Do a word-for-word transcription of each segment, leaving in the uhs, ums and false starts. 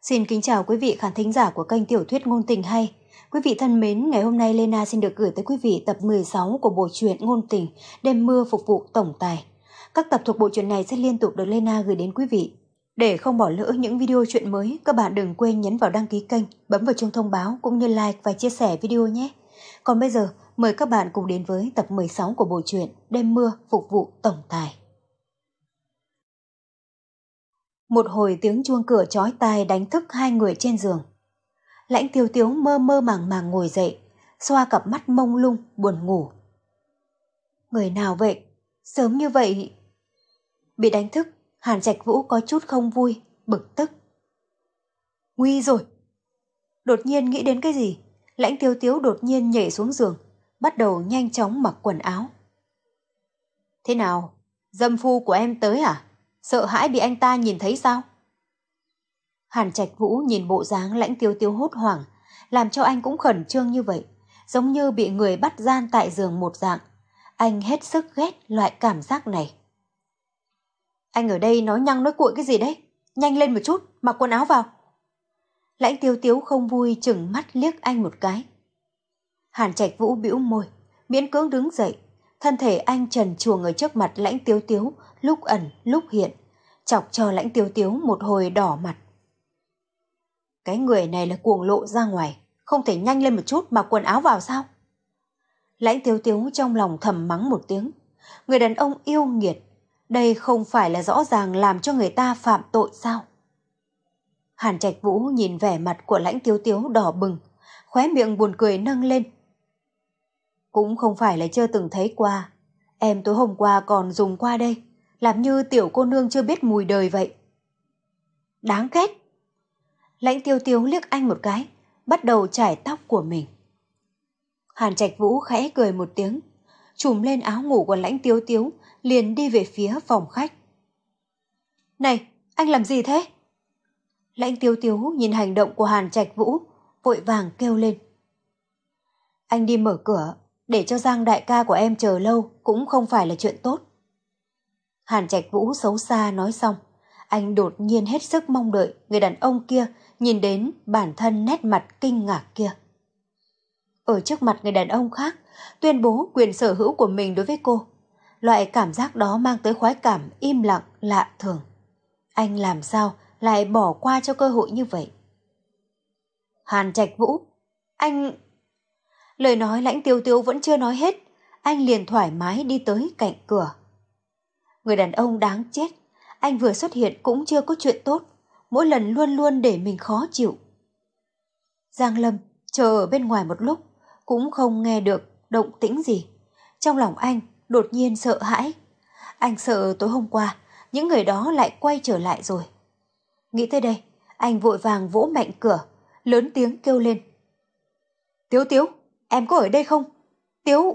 Xin kính chào quý vị khán thính giả của kênh Tiểu thuyết ngôn tình hay. Quý vị thân mến, ngày hôm nay Lena xin được gửi tới quý vị tập mười sáu của bộ truyện ngôn tình Đêm mưa phục vụ tổng tài. Các tập thuộc bộ truyện này sẽ liên tục được Lena gửi đến quý vị. Để không bỏ lỡ những video truyện mới, các bạn đừng quên nhấn vào đăng ký kênh, bấm vào chuông thông báo cũng như like và chia sẻ video nhé. Còn bây giờ, mời các bạn cùng đến với tập mười sáu của bộ truyện Đêm mưa phục vụ tổng tài. Một hồi tiếng chuông cửa chói tai đánh thức hai người trên giường. Lãnh Tiếu Tiếu mơ mơ màng màng ngồi dậy, xoa cặp mắt mông lung, buồn ngủ. Người nào vậy? Sớm như vậy? Bị đánh thức, Hàn Trạch Vũ có chút không vui, bực tức. Nguy rồi! Đột nhiên nghĩ đến cái gì? Lãnh Tiếu Tiếu đột nhiên nhảy xuống giường, bắt đầu nhanh chóng mặc quần áo. Thế nào? Dâm phu của em tới à? Sợ hãi bị anh ta nhìn thấy sao? Hàn Trạch Vũ nhìn bộ dáng Lãnh Tiếu Tiếu hốt hoảng, làm cho anh cũng khẩn trương như vậy, giống như bị người bắt gian tại giường một dạng. Anh hết sức ghét loại cảm giác này. Anh ở đây nói nhăng nói cuội cái gì đấy? Nhanh lên một chút, mặc quần áo vào. Lãnh Tiếu Tiếu không vui chừng mắt liếc anh một cái. Hàn Trạch Vũ bĩu môi, miễn cưỡng đứng dậy. Thân thể anh trần truồng ở trước mặt Lãnh Tiếu Tiếu, lúc ẩn lúc hiện, chọc cho Lãnh Tiếu Tiếu một hồi đỏ mặt. Cái người này là cuồng lộ ra ngoài, không thể nhanh lên một chút mặc quần áo vào sao? Lãnh Tiếu Tiếu trong lòng thầm mắng một tiếng. Người đàn ông yêu nghiệt, đây không phải là rõ ràng làm cho người ta phạm tội sao? Hàn Trạch Vũ nhìn vẻ mặt của Lãnh Tiếu Tiếu đỏ bừng, khóe miệng buồn cười nâng lên. Cũng không phải là chưa từng thấy qua, em tối hôm qua còn dùng qua đây, làm như tiểu cô nương chưa biết mùi đời vậy. Đáng ghét! Lãnh Tiếu Tiếu liếc anh một cái, bắt đầu chải tóc của mình. Hàn Trạch Vũ khẽ cười một tiếng, trùm lên áo ngủ của Lãnh Tiếu Tiếu, liền đi về phía phòng khách. Này, anh làm gì thế? Lãnh Tiếu Tiếu nhìn hành động của Hàn Trạch Vũ, vội vàng kêu lên. Anh đi mở cửa, để cho Giang đại ca của em chờ lâu cũng không phải là chuyện tốt. Hàn Trạch Vũ xấu xa nói xong, anh đột nhiên hết sức mong đợi người đàn ông kia nhìn đến bản thân nét mặt kinh ngạc kia. Ở trước mặt người đàn ông khác, tuyên bố quyền sở hữu của mình đối với cô. Loại cảm giác đó mang tới khoái cảm im lặng lạ thường. Anh làm sao lại bỏ qua cho cơ hội như vậy? Hàn Trạch Vũ, anh... Lời nói Lãnh Tiếu Tiếu vẫn chưa nói hết, anh liền thoải mái đi tới cạnh cửa. Người đàn ông đáng chết, anh vừa xuất hiện cũng chưa có chuyện tốt, mỗi lần luôn luôn để mình khó chịu. Giang Lâm chờ ở bên ngoài một lúc, cũng không nghe được động tĩnh gì. Trong lòng anh đột nhiên sợ hãi. Anh sợ tối hôm qua, những người đó lại quay trở lại rồi. Nghĩ tới đây, anh vội vàng vỗ mạnh cửa, lớn tiếng kêu lên. Tiếu Tiếu, em có ở đây không? Tiếu!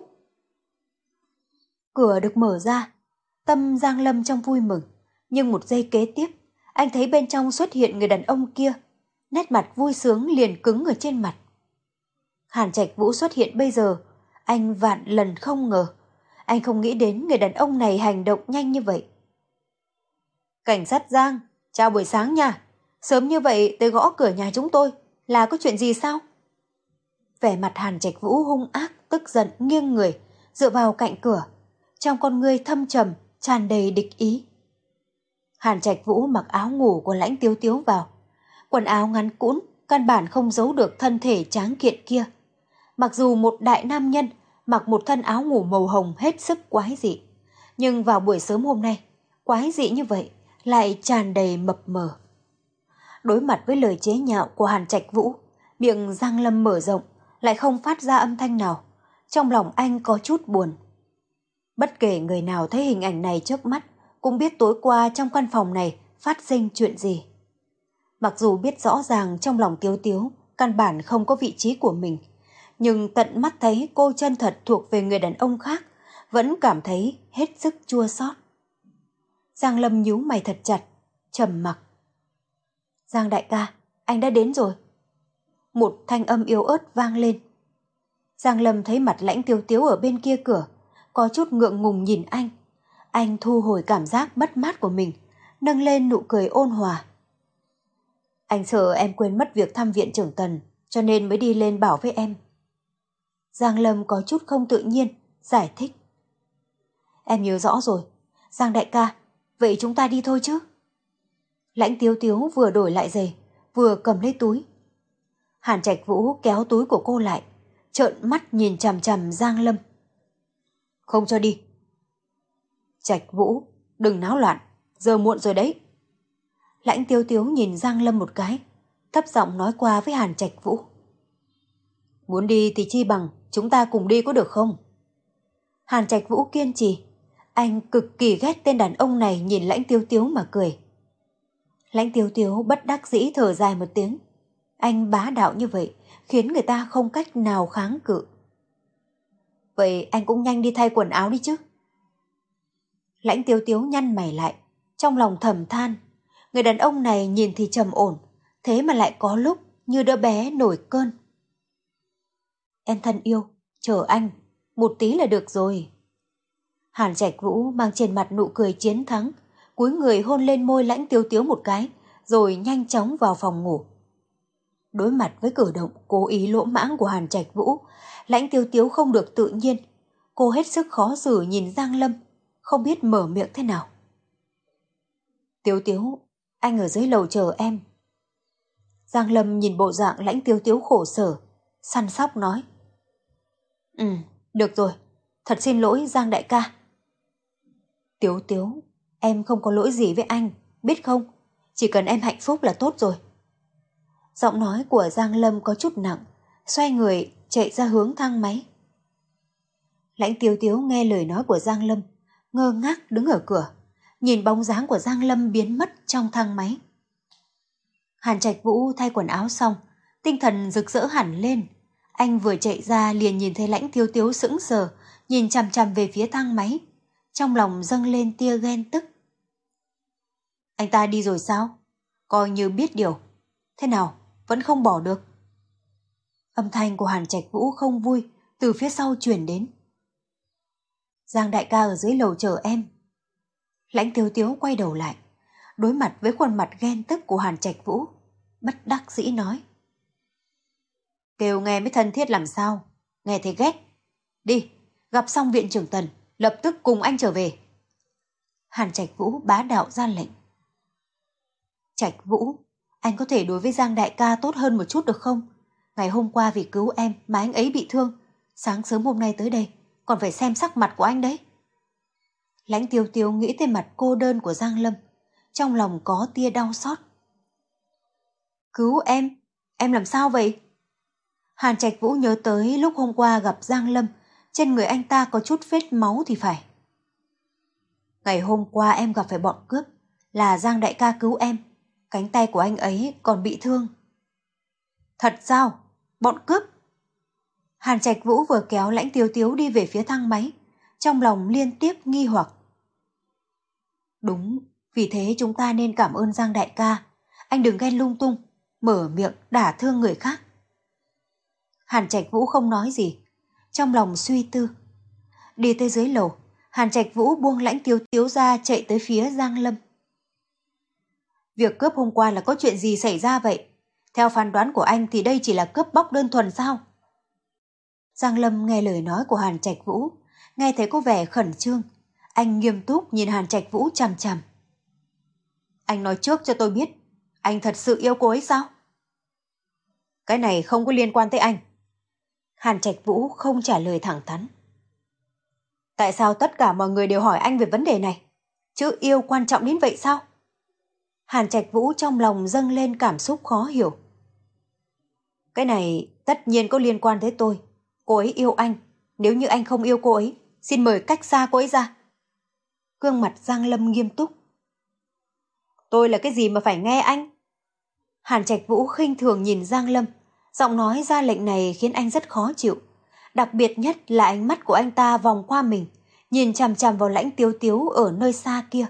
Cửa được mở ra, tâm Giang Lâm trong vui mừng. Nhưng một giây kế tiếp, anh thấy bên trong xuất hiện người đàn ông kia. Nét mặt vui sướng liền cứng ở trên mặt. Hàn Trạch Vũ xuất hiện bây giờ, anh vạn lần không ngờ. Anh không nghĩ đến người đàn ông này hành động nhanh như vậy. Cảnh sát Giang, chào buổi sáng nha. Sớm như vậy tới gõ cửa nhà chúng tôi, là có chuyện gì sao? Vẻ mặt Hàn Trạch Vũ hung ác, tức giận nghiêng người, dựa vào cạnh cửa. Trong con ngươi thâm trầm, tràn đầy địch ý. Hàn Trạch Vũ mặc áo ngủ của Lãnh Tiếu Tiếu vào. Quần áo ngắn cũn, căn bản không giấu được thân thể tráng kiện kia. Mặc dù một đại nam nhân mặc một thân áo ngủ màu hồng hết sức quái dị, nhưng vào buổi sớm hôm nay, quái dị như vậy lại tràn đầy mập mờ. Đối mặt với lời chế nhạo của Hàn Trạch Vũ, miệng Giang Lâm mở rộng, lại không phát ra âm thanh nào. Trong lòng anh có chút buồn. Bất kể người nào thấy hình ảnh này trước mắt, cũng biết tối qua trong căn phòng này phát sinh chuyện gì. Mặc dù biết rõ ràng trong lòng Tiếu Tiếu căn bản không có vị trí của mình, nhưng tận mắt thấy cô chân thật thuộc về người đàn ông khác, vẫn cảm thấy hết sức chua xót. Giang Lâm nhíu mày thật chặt, trầm mặc. Giang đại ca, anh đã đến rồi. Một thanh âm yếu ớt vang lên. Giang Lâm thấy mặt Lãnh Tiếu Tiếu ở bên kia cửa, có chút ngượng ngùng nhìn anh. Anh thu hồi cảm giác mất mát của mình, nâng lên nụ cười ôn hòa. Anh sợ em quên mất việc thăm viện trưởng Tần, cho nên mới đi lên bảo với em. Giang Lâm có chút không tự nhiên, giải thích. Em nhớ rõ rồi. Giang đại ca, vậy chúng ta đi thôi chứ? Lãnh Tiếu Tiếu vừa đổi lại giày, vừa cầm lấy túi. Hàn Trạch Vũ kéo túi của cô lại, trợn mắt nhìn chằm chằm Giang Lâm. Không cho đi. Trạch Vũ, đừng náo loạn, giờ muộn rồi đấy. Lãnh Tiếu Tiếu nhìn Giang Lâm một cái, thấp giọng nói qua với Hàn Trạch Vũ. Muốn đi thì chi bằng chúng ta cùng đi có được không? Hàn Trạch Vũ kiên trì. Anh cực kỳ ghét tên đàn ông này nhìn Lãnh Tiếu Tiếu mà cười. Lãnh Tiếu Tiếu bất đắc dĩ thở dài một tiếng. Anh bá đạo như vậy khiến người ta không cách nào kháng cự. Vậy anh cũng nhanh đi thay quần áo đi chứ. Lãnh Tiếu Tiếu nhăn mày lại, trong lòng thầm than. Người đàn ông này nhìn thì trầm ổn, thế mà lại có lúc như đứa bé nổi cơn. Em thân yêu, chờ anh, một tí là được rồi. Hàn Trạch Vũ mang trên mặt nụ cười chiến thắng, cúi người hôn lên môi Lãnh Tiếu Tiếu một cái, rồi nhanh chóng vào phòng ngủ. Đối mặt với cử động cố ý lỗ mãng của Hàn Trạch Vũ, Lãnh Tiếu Tiếu không được tự nhiên. Cô hết sức khó xử nhìn Giang Lâm, không biết mở miệng thế nào. Tiếu Tiếu, anh ở dưới lầu chờ em. Giang Lâm nhìn bộ dạng Lãnh Tiếu Tiếu khổ sở, săn sóc nói. Ừ, được rồi, thật xin lỗi Giang đại ca. Tiếu Tiếu, em không có lỗi gì với anh, biết không? Chỉ cần em hạnh phúc là tốt rồi. Giọng nói của Giang Lâm có chút nặng, xoay người chạy ra hướng thang máy. Lãnh Tiếu Tiếu nghe lời nói của Giang Lâm, ngơ ngác đứng ở cửa, nhìn bóng dáng của Giang Lâm biến mất trong thang máy. Hàn Trạch Vũ thay quần áo xong, tinh thần rực rỡ hẳn lên. Anh vừa chạy ra liền nhìn thấy Lãnh Tiếu Tiếu sững sờ, nhìn chằm chằm về phía thang máy. Trong lòng dâng lên tia ghen tức. Anh ta đi rồi sao? Coi như biết điều. Thế nào, vẫn không bỏ được? Âm thanh của Hàn Trạch Vũ không vui từ phía sau truyền đến. Giang đại ca ở dưới lầu chờ em. Lãnh Tiếu Tiếu quay đầu lại, đối mặt với khuôn mặt ghen tức của Hàn Trạch Vũ, bất đắc dĩ nói. Kêu nghe mới thân thiết làm sao, nghe thấy ghét. Đi, gặp xong viện trưởng Tần, lập tức cùng anh trở về. Hàn Trạch Vũ bá đạo ra lệnh. Trạch Vũ, anh có thể đối với Giang đại ca tốt hơn một chút được không? Ngày hôm qua vì cứu em mà anh ấy bị thương, sáng sớm hôm nay tới đây còn phải xem sắc mặt của anh đấy. Lãnh Tiếu Tiếu nghĩ tới mặt cô đơn của Giang Lâm, trong lòng có tia đau xót. Cứu em? Em làm sao vậy? Hàn Trạch Vũ nhớ tới lúc hôm qua gặp Giang Lâm, trên người anh ta có chút vết máu thì phải. Ngày hôm qua em gặp phải bọn cướp, là Giang đại ca cứu em, cánh tay của anh ấy còn bị thương. Thật sao? Bọn cướp? Hàn Trạch Vũ vừa kéo Lãnh Tiếu Tiếu đi về phía thang máy, trong lòng liên tiếp nghi hoặc. Đúng, vì thế chúng ta nên cảm ơn Giang đại ca. Anh đừng ghen lung tung, mở miệng đả thương người khác. Hàn Trạch Vũ không nói gì, trong lòng suy tư. Đi tới dưới lầu, Hàn Trạch Vũ buông Lãnh Tiếu Tiếu ra chạy tới phía Giang Lâm. Việc cướp hôm qua là có chuyện gì xảy ra vậy? Theo phán đoán của anh thì đây chỉ là cướp bóc đơn thuần sao? Giang Lâm nghe lời nói của Hàn Trạch Vũ, nghe thấy có vẻ khẩn trương. Anh nghiêm túc nhìn Hàn Trạch Vũ chằm chằm. Anh nói trước cho tôi biết, anh thật sự yêu cô ấy sao? Cái này không có liên quan tới anh. Hàn Trạch Vũ không trả lời thẳng thắn. Tại sao tất cả mọi người đều hỏi anh về vấn đề này? Chữ yêu quan trọng đến vậy sao? Hàn Trạch Vũ trong lòng dâng lên cảm xúc khó hiểu. Cái này tất nhiên có liên quan tới tôi. Cô ấy yêu anh. Nếu như anh không yêu cô ấy, xin mời cách xa cô ấy ra. Gương mặt Giang Lâm nghiêm túc. Tôi là cái gì mà phải nghe anh? Hàn Trạch Vũ khinh thường nhìn Giang Lâm. Giọng nói ra lệnh này khiến anh rất khó chịu. Đặc biệt nhất là ánh mắt của anh ta vòng qua mình, nhìn chằm chằm vào Lãnh Tiếu Tiếu ở nơi xa kia.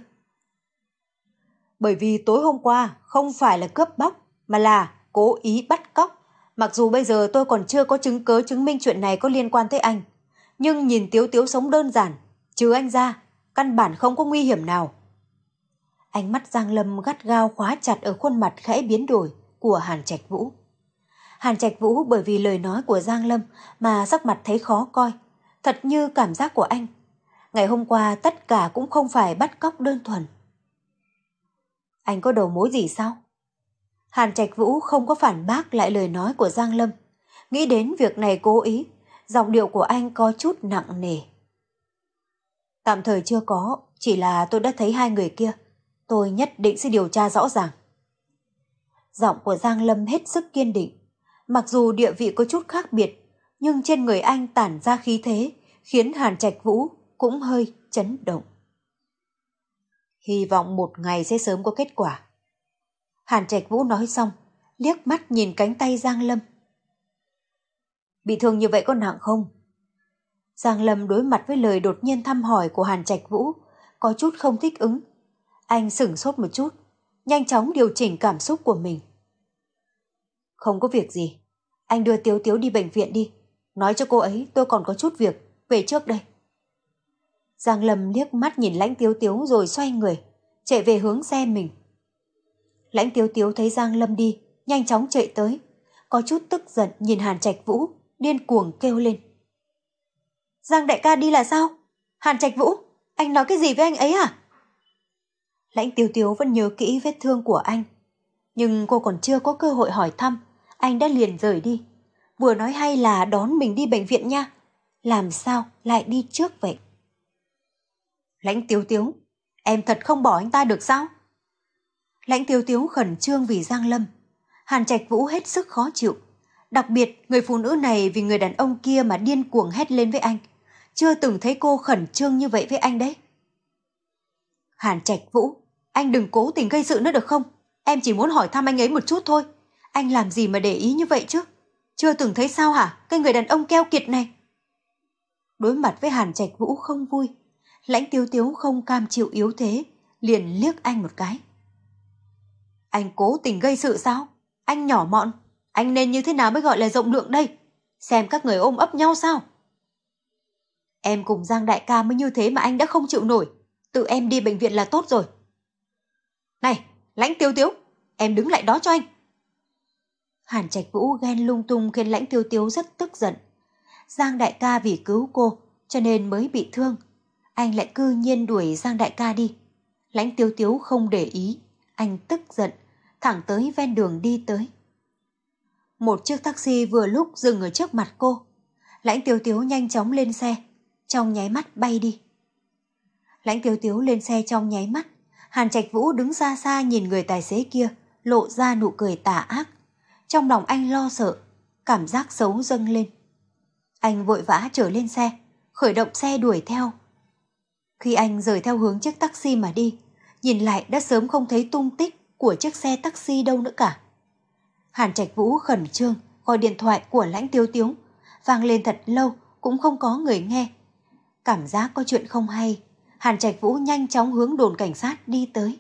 Bởi vì tối hôm qua không phải là cướp bóc, mà là cố ý bắt cóc. Mặc dù bây giờ tôi còn chưa có chứng cớ chứng minh chuyện này có liên quan tới anh, nhưng nhìn Tiếu Tiếu sống đơn giản, trừ anh ra, căn bản không có nguy hiểm nào. Ánh mắt Giang Lâm gắt gao khóa chặt ở khuôn mặt khẽ biến đổi của Hàn Trạch Vũ. Hàn Trạch Vũ bởi vì lời nói của Giang Lâm mà sắc mặt thấy khó coi, thật như cảm giác của anh. Ngày hôm qua tất cả cũng không phải bắt cóc đơn thuần. Anh có đầu mối gì sao? Hàn Trạch Vũ không có phản bác lại lời nói của Giang Lâm. Nghĩ đến việc này cố ý, giọng điệu của anh có chút nặng nề. Tạm thời chưa có, chỉ là tôi đã thấy hai người kia. Tôi nhất định sẽ điều tra rõ ràng. Giọng của Giang Lâm hết sức kiên định. Mặc dù địa vị có chút khác biệt, nhưng trên người anh tản ra khí thế, khiến Hàn Trạch Vũ cũng hơi chấn động. Hy vọng một ngày sẽ sớm có kết quả. Hàn Trạch Vũ nói xong, liếc mắt nhìn cánh tay Giang Lâm. Bị thương như vậy có nặng không? Giang Lâm đối mặt với lời đột nhiên thăm hỏi của Hàn Trạch Vũ, có chút không thích ứng. Anh sửng sốt một chút, nhanh chóng điều chỉnh cảm xúc của mình. Không có việc gì, anh đưa Tiếu Tiếu đi bệnh viện đi. Nói cho cô ấy tôi còn có chút việc, về trước đây. Giang Lâm liếc mắt nhìn Lãnh Tiếu Tiếu rồi xoay người, chạy về hướng xe mình. Lãnh Tiếu Tiếu thấy Giang Lâm đi, nhanh chóng chạy tới, có chút tức giận nhìn Hàn Trạch Vũ, điên cuồng kêu lên. Giang đại ca đi là sao? Hàn Trạch Vũ, anh nói cái gì với anh ấy à? Lãnh Tiếu Tiếu vẫn nhớ kỹ vết thương của anh, nhưng cô còn chưa có cơ hội hỏi thăm, anh đã liền rời đi. Vừa nói hay là đón mình đi bệnh viện nha, làm sao lại đi trước vậy? Lãnh Tiếu Tiếu, em thật không bỏ anh ta được sao? Lãnh Tiếu Tiếu khẩn trương vì Giang Lâm. Hàn Trạch Vũ hết sức khó chịu. Đặc biệt người phụ nữ này vì người đàn ông kia mà điên cuồng hét lên với anh. Chưa từng thấy cô khẩn trương như vậy với anh đấy. Hàn Trạch Vũ, anh đừng cố tình gây sự nữa được không? Em chỉ muốn hỏi thăm anh ấy một chút thôi. Anh làm gì mà để ý như vậy chứ? Chưa từng thấy sao hả? Cái người đàn ông keo kiệt này. Đối mặt với Hàn Trạch Vũ không vui, Lãnh Tiếu Tiếu không cam chịu yếu thế, liền liếc anh một cái. Anh cố tình gây sự sao? Anh nhỏ mọn, anh nên như thế nào mới gọi là rộng lượng đây? Xem các người ôm ấp nhau sao? Em cùng Giang đại ca mới như thế mà anh đã không chịu nổi. Tự em đi bệnh viện là tốt rồi. Này, Lãnh Tiếu Tiếu, em đứng lại đó cho anh. Hàn Trạch Vũ ghen lung tung khiến Lãnh Tiếu Tiếu rất tức giận. Giang đại ca vì cứu cô cho nên mới bị thương. Anh lại cư nhiên đuổi Giang đại ca đi. Lãnh Tiếu Tiếu không để ý. Anh tức giận, thẳng tới ven đường đi tới. Một chiếc taxi vừa lúc dừng ở trước mặt cô. Lãnh Tiếu Tiếu nhanh chóng lên xe, trong nháy mắt bay đi. Lãnh Tiếu Tiếu lên xe trong nháy mắt. Hàn Trạch Vũ đứng xa xa nhìn người tài xế kia, lộ ra nụ cười tà ác. Trong lòng anh lo sợ, cảm giác xấu dâng lên. Anh vội vã trở lên xe, khởi động xe đuổi theo. Khi anh rời theo hướng chiếc taxi mà đi, nhìn lại đã sớm không thấy tung tích của chiếc xe taxi đâu nữa cả. Hàn Trạch Vũ khẩn trương gọi điện thoại của Lãnh Tiếu Tiếu, vang lên thật lâu cũng không có người nghe. Cảm giác có chuyện không hay, Hàn Trạch Vũ nhanh chóng hướng đồn cảnh sát đi tới.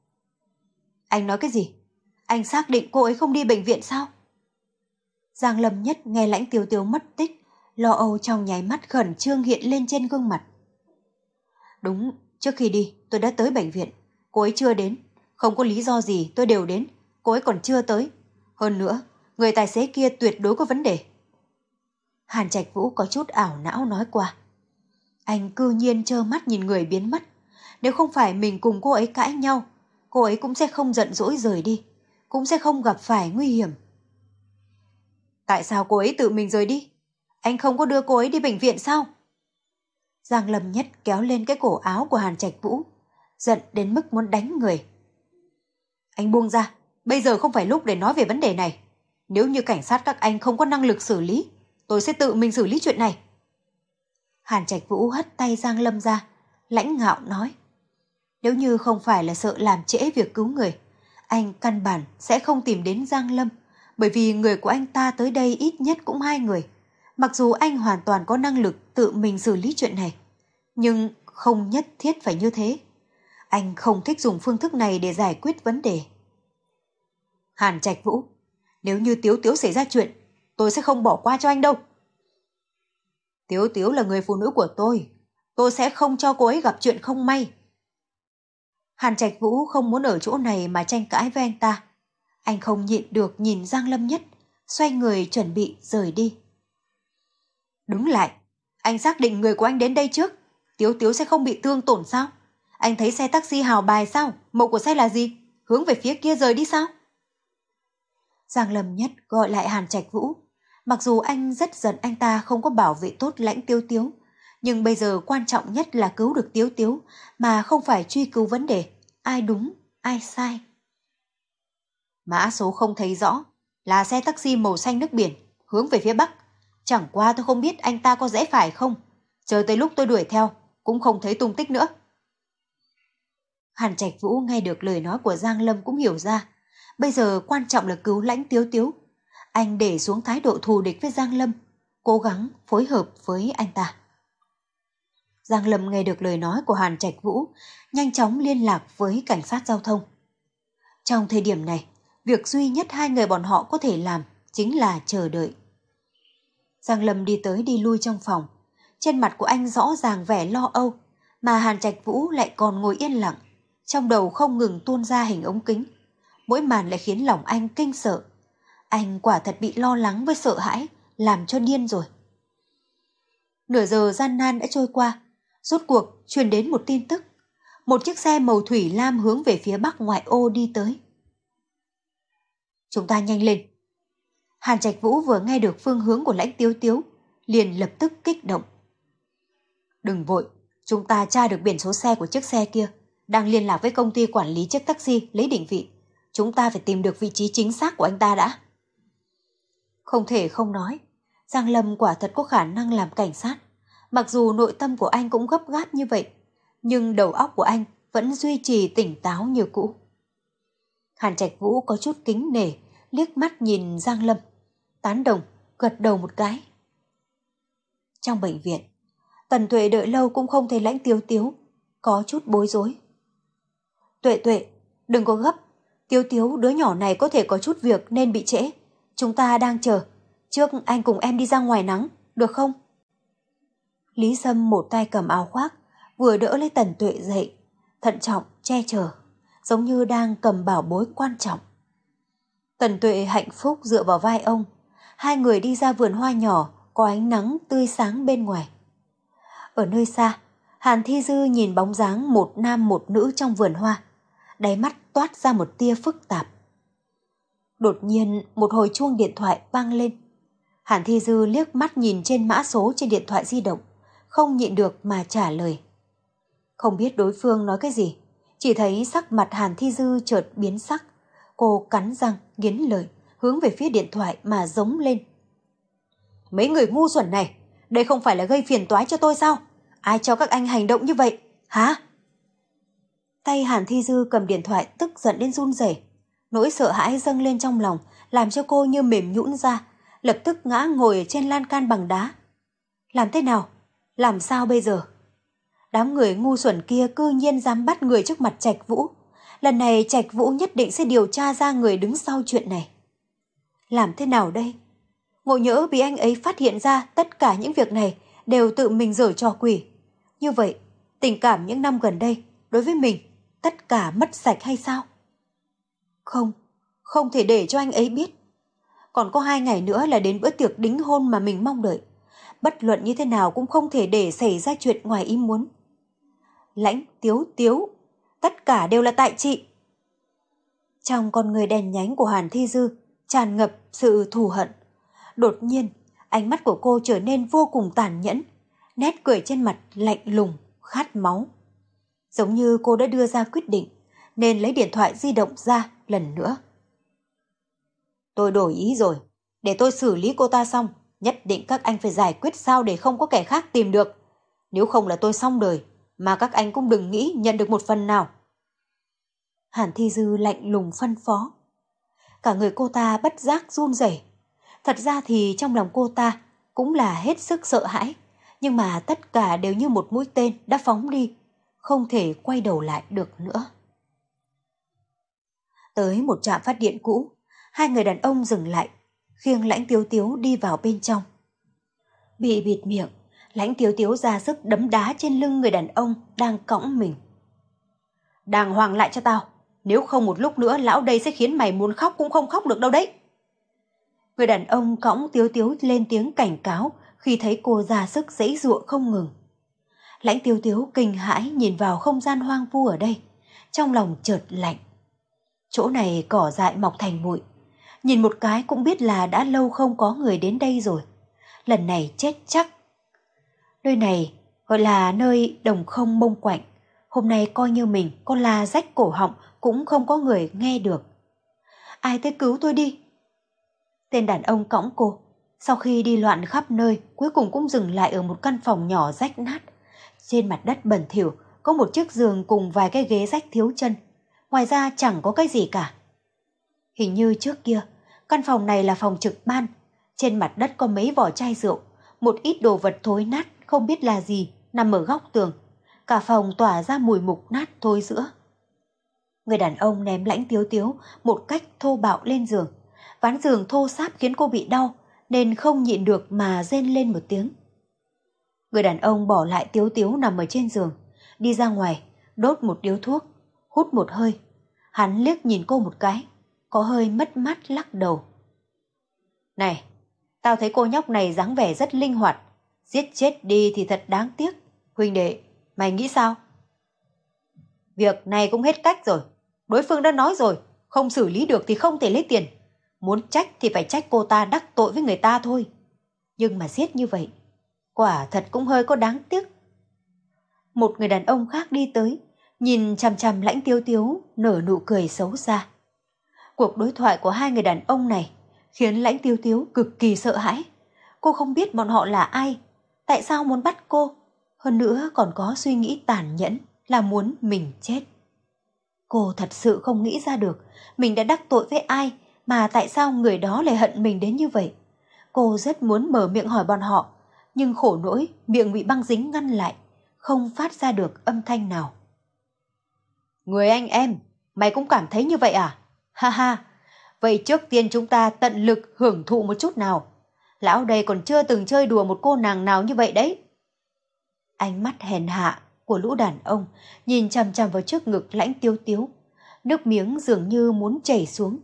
Anh nói cái gì? Anh xác định cô ấy không đi bệnh viện sao? Giang Lâm Nhất nghe Lãnh Tiếu Tiếu mất tích, lo âu trong nháy mắt khẩn trương hiện lên trên gương mặt. Đúng, trước khi đi tôi đã tới bệnh viện, cô ấy chưa đến. Không có lý do gì tôi đều đến, cô ấy còn chưa tới. Hơn nữa, người tài xế kia tuyệt đối có vấn đề. Hàn Trạch Vũ có chút ảo não nói qua. Anh cư nhiên trơ mắt nhìn người biến mất. Nếu không phải mình cùng cô ấy cãi nhau, cô ấy cũng sẽ không giận dỗi rời đi, cũng sẽ không gặp phải nguy hiểm. Tại sao cô ấy tự mình rời đi? Anh không có đưa cô ấy đi bệnh viện sao? Giang Lâm Nhất kéo lên cái cổ áo của Hàn Trạch Vũ, giận đến mức muốn đánh người. Anh buông ra, bây giờ không phải lúc để nói về vấn đề này. Nếu như cảnh sát các anh không có năng lực xử lý, tôi sẽ tự mình xử lý chuyện này. Hàn Trạch Vũ hất tay Giang Lâm ra, lãnh ngạo nói. Nếu như không phải là sợ làm trễ việc cứu người, anh căn bản sẽ không tìm đến Giang Lâm, bởi vì người của anh ta tới đây ít nhất cũng hai người. Mặc dù anh hoàn toàn có năng lực tự mình xử lý chuyện này, nhưng không nhất thiết phải như thế. Anh không thích dùng phương thức này để giải quyết vấn đề. Hàn Trạch Vũ, nếu như Tiếu Tiếu xảy ra chuyện, tôi sẽ không bỏ qua cho anh đâu. Tiếu Tiếu là người phụ nữ của tôi, tôi sẽ không cho cô ấy gặp chuyện không may. Hàn Trạch Vũ không muốn ở chỗ này mà tranh cãi với anh ta. Anh không nhịn được nhìn Giang Lâm Nhất, xoay người chuẩn bị rời đi. Đứng lại, anh xác định người của anh đến đây trước, Tiếu Tiếu sẽ không bị thương tổn sao? Anh thấy xe taxi hào bài sao? Màu của xe là gì? Hướng về phía kia rời đi sao? Giang Lâm Nhất gọi lại Hàn Trạch Vũ. Mặc dù anh rất giận anh ta không có bảo vệ tốt Lãnh Tiếu Tiếu, nhưng bây giờ quan trọng nhất là cứu được Tiếu Tiếu, mà không phải truy cứu vấn đề ai đúng, ai sai. Mã số không thấy rõ, là xe taxi màu xanh nước biển, hướng về phía bắc. Chẳng qua tôi không biết anh ta có rẽ phải không. Chờ tới lúc tôi đuổi theo, cũng không thấy tung tích nữa. Hàn Trạch Vũ nghe được lời nói của Giang Lâm cũng hiểu ra. Bây giờ quan trọng là cứu Lãnh Tiếu Tiếu. Anh để xuống thái độ thù địch với Giang Lâm, cố gắng phối hợp với anh ta. Giang Lâm nghe được lời nói của Hàn Trạch Vũ, nhanh chóng liên lạc với cảnh sát giao thông. Trong thời điểm này, việc duy nhất hai người bọn họ có thể làm chính là chờ đợi. Giang Lâm đi tới đi lui trong phòng. Trên mặt của anh rõ ràng vẻ lo âu, mà Hàn Trạch Vũ lại còn ngồi yên lặng, trong đầu không ngừng tuôn ra hình ống kính. Mỗi màn lại khiến lòng anh kinh sợ. Anh quả thật bị lo lắng với sợ hãi, làm cho điên rồi. Nửa giờ gian nan đã trôi qua, rốt cuộc truyền đến một tin tức. Một chiếc xe màu thủy lam hướng về phía bắc ngoại ô đi tới. Chúng ta nhanh lên. Hàn Trạch Vũ vừa nghe được phương hướng của Lãnh Tiếu Tiếu, liền lập tức kích động. Đừng vội, chúng ta tra được biển số xe của chiếc xe kia, đang liên lạc với công ty quản lý chiếc taxi lấy định vị. Chúng ta phải tìm được vị trí chính xác của anh ta đã. Không thể không nói, Giang Lâm quả thật có khả năng làm cảnh sát. Mặc dù nội tâm của anh cũng gấp gáp như vậy, nhưng đầu óc của anh vẫn duy trì tỉnh táo như cũ. Hàn Trạch Vũ có chút kính nể, liếc mắt nhìn Giang Lâm, tán đồng, gật đầu một cái. Trong bệnh viện, Tần Tuệ đợi lâu cũng không thấy Lãnh Tiếu Tiếu, có chút bối rối. Tuệ Tuệ, đừng có gấp, Tiếu Tiếu đứa nhỏ này có thể có chút việc nên bị trễ. Chúng ta đang chờ, trước anh cùng em đi ra ngoài nắng, được không? Lý Sâm một tay cầm áo khoác, vừa đỡ lấy Tần Tuệ dậy, thận trọng, che chở, giống như đang cầm bảo bối quan trọng. Tần Tuệ hạnh phúc dựa vào vai ông, hai người đi ra vườn hoa nhỏ có ánh nắng tươi sáng bên ngoài. Ở nơi xa, Hàn Thi Dư nhìn bóng dáng một nam một nữ trong vườn hoa, đáy mắt toát ra một tia phức tạp. Đột nhiên một hồi chuông điện thoại vang lên. Hàn Thi Dư liếc mắt nhìn trên mã số trên điện thoại di động, không nhịn được mà trả lời. Không biết đối phương nói cái gì, chỉ thấy sắc mặt Hàn Thi Dư chợt biến sắc. Cô cắn răng, nghiến lợi, hướng về phía điện thoại mà giống lên. Mấy người ngu xuẩn này, đây không phải là gây phiền toái cho tôi sao? Ai cho các anh hành động như vậy, hả? Tay Hàn Thi Dư cầm điện thoại tức giận đến run rẩy. Nỗi sợ hãi dâng lên trong lòng, làm cho cô như mềm nhũn ra, lập tức ngã ngồi ở trên lan can bằng đá. Làm thế nào? Làm sao bây giờ? Đám người ngu xuẩn kia cư nhiên dám bắt người trước mặt Trạch Vũ. Lần này Trạch Vũ nhất định sẽ điều tra ra người đứng sau chuyện này. Làm thế nào đây? Ngộ nhỡ bị anh ấy phát hiện ra tất cả những việc này đều tự mình giở trò quỷ. Như vậy, tình cảm những năm gần đây đối với mình tất cả mất sạch hay sao? Không, không thể để cho anh ấy biết. Còn có hai ngày nữa là đến bữa tiệc đính hôn mà mình mong đợi. Bất luận như thế nào cũng không thể để xảy ra chuyện ngoài ý muốn. Lãnh Tiếu Tiếu, tất cả đều là tại chị. Trong con người đèn nhánh của Hàn Thi Dư tràn ngập sự thù hận. Đột nhiên, ánh mắt của cô trở nên vô cùng tàn nhẫn, nét cười trên mặt lạnh lùng, khát máu. Giống như cô đã đưa ra quyết định, nên lấy điện thoại di động ra lần nữa. Tôi đổi ý rồi, để tôi xử lý cô ta xong, nhất định các anh phải giải quyết sao để không có kẻ khác tìm được. Nếu không là tôi xong đời, mà các anh cũng đừng nghĩ nhận được một phần nào. Hàn Thi Dư lạnh lùng phân phó. Cả người cô ta bất giác run rẩy. Thật ra thì trong lòng cô ta cũng là hết sức sợ hãi, nhưng mà tất cả đều như một mũi tên đã phóng đi, không thể quay đầu lại được nữa. Tới một trạm phát điện cũ, hai người đàn ông dừng lại, khiêng Lãnh Tiếu Tiếu đi vào bên trong. Bị bịt miệng, Lãnh Tiếu Tiếu ra sức đấm đá trên lưng người đàn ông đang cõng mình. Đàng hoàng lại cho tao, nếu không một lúc nữa lão đây sẽ khiến mày muốn khóc cũng không khóc được đâu đấy. Người đàn ông cõng Tiếu Tiếu lên tiếng cảnh cáo khi thấy cô ra sức giãy giụa không ngừng. Lãnh Tiếu Tiếu kinh hãi nhìn vào không gian hoang vu ở đây, trong lòng chợt lạnh. Chỗ này cỏ dại mọc thành bụi, nhìn một cái cũng biết là đã lâu không có người đến đây rồi. Lần này chết chắc. Nơi này gọi là nơi đồng không mông quạnh, hôm nay coi như mình có la rách cổ họng cũng không có người nghe được. Ai tới cứu tôi đi. Tên đàn ông cõng cô, sau khi đi loạn khắp nơi, cuối cùng cũng dừng lại ở một căn phòng nhỏ rách nát. Trên mặt đất bẩn thỉu có một chiếc giường cùng vài cái ghế rách thiếu chân, ngoài ra chẳng có cái gì cả. Hình như trước kia, căn phòng này là phòng trực ban. Trên mặt đất có mấy vỏ chai rượu, một ít đồ vật thối nát không biết là gì nằm ở góc tường. Cả phòng tỏa ra mùi mục nát thối rữa. Người đàn ông ném Lãnh Tiếu Tiếu một cách thô bạo lên giường. Ván giường thô ráp khiến cô bị đau nên không nhịn được mà rên lên một tiếng. Người đàn ông bỏ lại Tiếu Tiếu nằm ở trên giường, đi ra ngoài, đốt một điếu thuốc, hút một hơi. Hắn liếc nhìn cô một cái, có hơi mất mát lắc đầu. Này, tao thấy cô nhóc này dáng vẻ rất linh hoạt, giết chết đi thì thật đáng tiếc. Huynh đệ, mày nghĩ sao? Việc này cũng hết cách rồi. Đối phương đã nói rồi, không xử lý được thì không thể lấy tiền. Muốn trách thì phải trách cô ta đắc tội với người ta thôi. Nhưng mà giết như vậy, quả thật cũng hơi có đáng tiếc. Một người đàn ông khác đi tới, nhìn chằm chằm Lãnh Tiếu Tiếu, nở nụ cười xấu xa. Cuộc đối thoại của hai người đàn ông này khiến Lãnh Tiếu Tiếu cực kỳ sợ hãi. Cô không biết bọn họ là ai, tại sao muốn bắt cô, hơn nữa còn có suy nghĩ tàn nhẫn là muốn mình chết. Cô thật sự không nghĩ ra được mình đã đắc tội với ai mà tại sao người đó lại hận mình đến như vậy. Cô rất muốn mở miệng hỏi bọn họ, nhưng khổ nỗi miệng bị băng dính ngăn lại, không phát ra được âm thanh nào. Người anh em, mày cũng cảm thấy như vậy à? Ha ha, vậy trước tiên chúng ta tận lực hưởng thụ một chút nào. Lão đây còn chưa từng chơi đùa một cô nàng nào như vậy đấy. Ánh mắt hèn hạ của lũ đàn ông nhìn chằm chằm vào trước ngực Lãnh Tiếu Tiếu, nước miếng dường như muốn chảy xuống.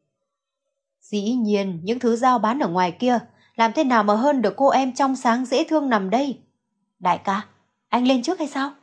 Dĩ nhiên những thứ giao bán ở ngoài kia làm thế nào mà hơn được cô em trong sáng dễ thương nằm đây. Đại ca, anh lên trước hay sao?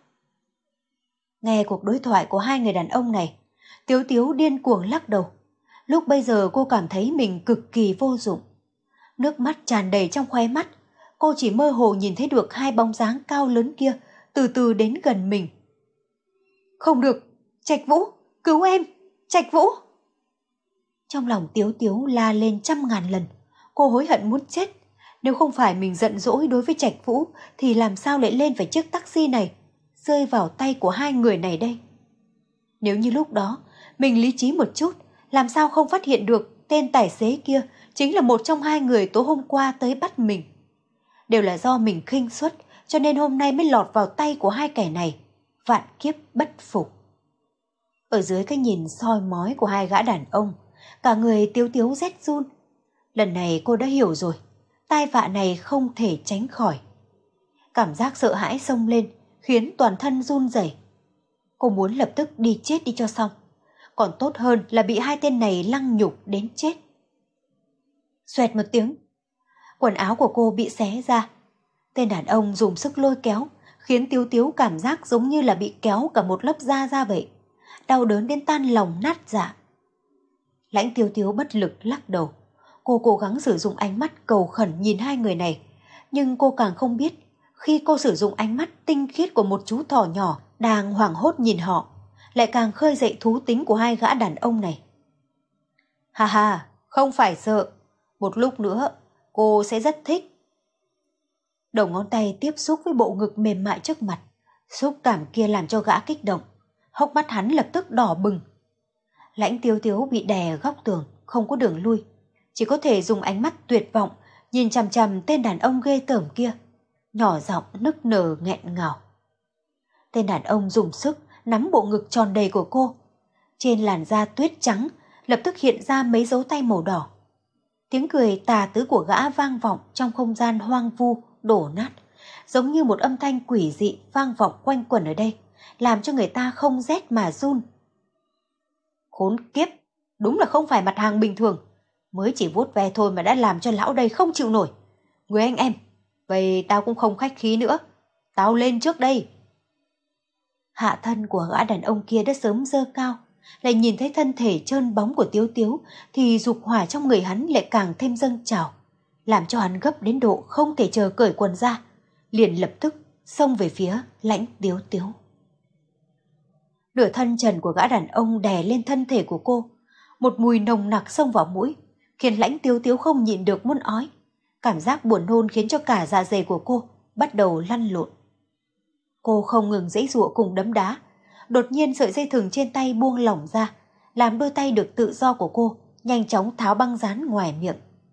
Nghe cuộc đối thoại của hai người đàn ông này, Tiếu Tiếu điên cuồng lắc đầu. Lúc bây giờ cô cảm thấy mình cực kỳ vô dụng. Nước mắt tràn đầy trong khóe mắt, cô chỉ mơ hồ nhìn thấy được hai bóng dáng cao lớn kia từ từ đến gần mình. Không được, Trạch Vũ, cứu em, Trạch Vũ. Trong lòng Tiếu Tiếu la lên trăm ngàn lần, cô hối hận muốn chết. Nếu không phải mình giận dỗi đối với Trạch Vũ thì làm sao lại lên phải chiếc taxi này, rơi vào tay của hai người này đây. Nếu như lúc đó mình lý trí một chút, làm sao không phát hiện được tên tài xế kia chính là một trong hai người tối hôm qua tới bắt mình. Đều là do mình khinh suất, cho nên hôm nay mới lọt vào tay của hai kẻ này, vạn kiếp bất phục. Ở dưới cái nhìn soi mói của hai gã đàn ông, cả người Tiếu Tiếu rét run. Lần này cô đã hiểu rồi, tai vạ này không thể tránh khỏi. Cảm giác sợ hãi xông lên, khiến toàn thân run rẩy. Cô muốn lập tức đi chết đi cho xong, còn tốt hơn là bị hai tên này lăng nhục đến chết. Xoẹt một tiếng, quần áo của cô bị xé ra. Tên đàn ông dùng sức lôi kéo, khiến Tiếu Tiếu cảm giác giống như là bị kéo cả một lớp da ra vậy. Đau đớn đến tan lòng nát dạ. Lãnh Tiếu Tiếu bất lực lắc đầu. Cô cố gắng sử dụng ánh mắt cầu khẩn nhìn hai người này, nhưng cô càng không biết, khi cô sử dụng ánh mắt tinh khiết của một chú thỏ nhỏ đang hoảng hốt nhìn họ, lại càng khơi dậy thú tính của hai gã đàn ông này. Ha ha, không phải sợ, một lúc nữa cô sẽ rất thích. Đầu ngón tay tiếp xúc với bộ ngực mềm mại trước mặt, xúc cảm kia làm cho gã kích động, hốc mắt hắn lập tức đỏ bừng. Lãnh Tiếu Tiếu bị đè ở góc tường, không có đường lui, chỉ có thể dùng ánh mắt tuyệt vọng nhìn chằm chằm tên đàn ông ghê tởm kia, nhỏ giọng nức nở nghẹn ngào. Tên đàn ông dùng sức nắm bộ ngực tròn đầy của cô, trên làn da tuyết trắng lập tức hiện ra mấy dấu tay màu đỏ. Tiếng cười tà tứ của gã vang vọng trong không gian hoang vu đổ nát, giống như một âm thanh quỷ dị vang vọng quanh quẩn ở đây, làm cho người ta không rét mà run. Khốn kiếp, đúng là không phải mặt hàng bình thường. Mới chỉ vuốt ve thôi mà đã làm cho lão đây không chịu nổi. Người anh em, vậy tao cũng không khách khí nữa. Tao lên trước đây. Hạ thân của gã đàn ông kia đã sớm dơ cao, lại nhìn thấy thân thể trơn bóng của Tiếu Tiếu thì dục hỏa trong người hắn lại càng thêm dâng trào, làm cho hắn gấp đến độ không thể chờ cởi quần ra, liền lập tức xông về phía Lãnh Tiếu Tiếu. Nửa thân trần của gã đàn ông đè lên thân thể của cô, một mùi nồng nặc xông vào mũi, khiến Lãnh Tiếu Tiếu không nhịn được muốn ói. Cảm giác buồn nôn khiến cho cả dạ dày của cô bắt đầu lăn lộn. Cô không ngừng giãy giụa cùng đấm đá. Đột nhiên sợi dây thừng trên tay buông lỏng ra, làm đôi tay được tự do của cô nhanh chóng tháo băng dán ngoài miệng.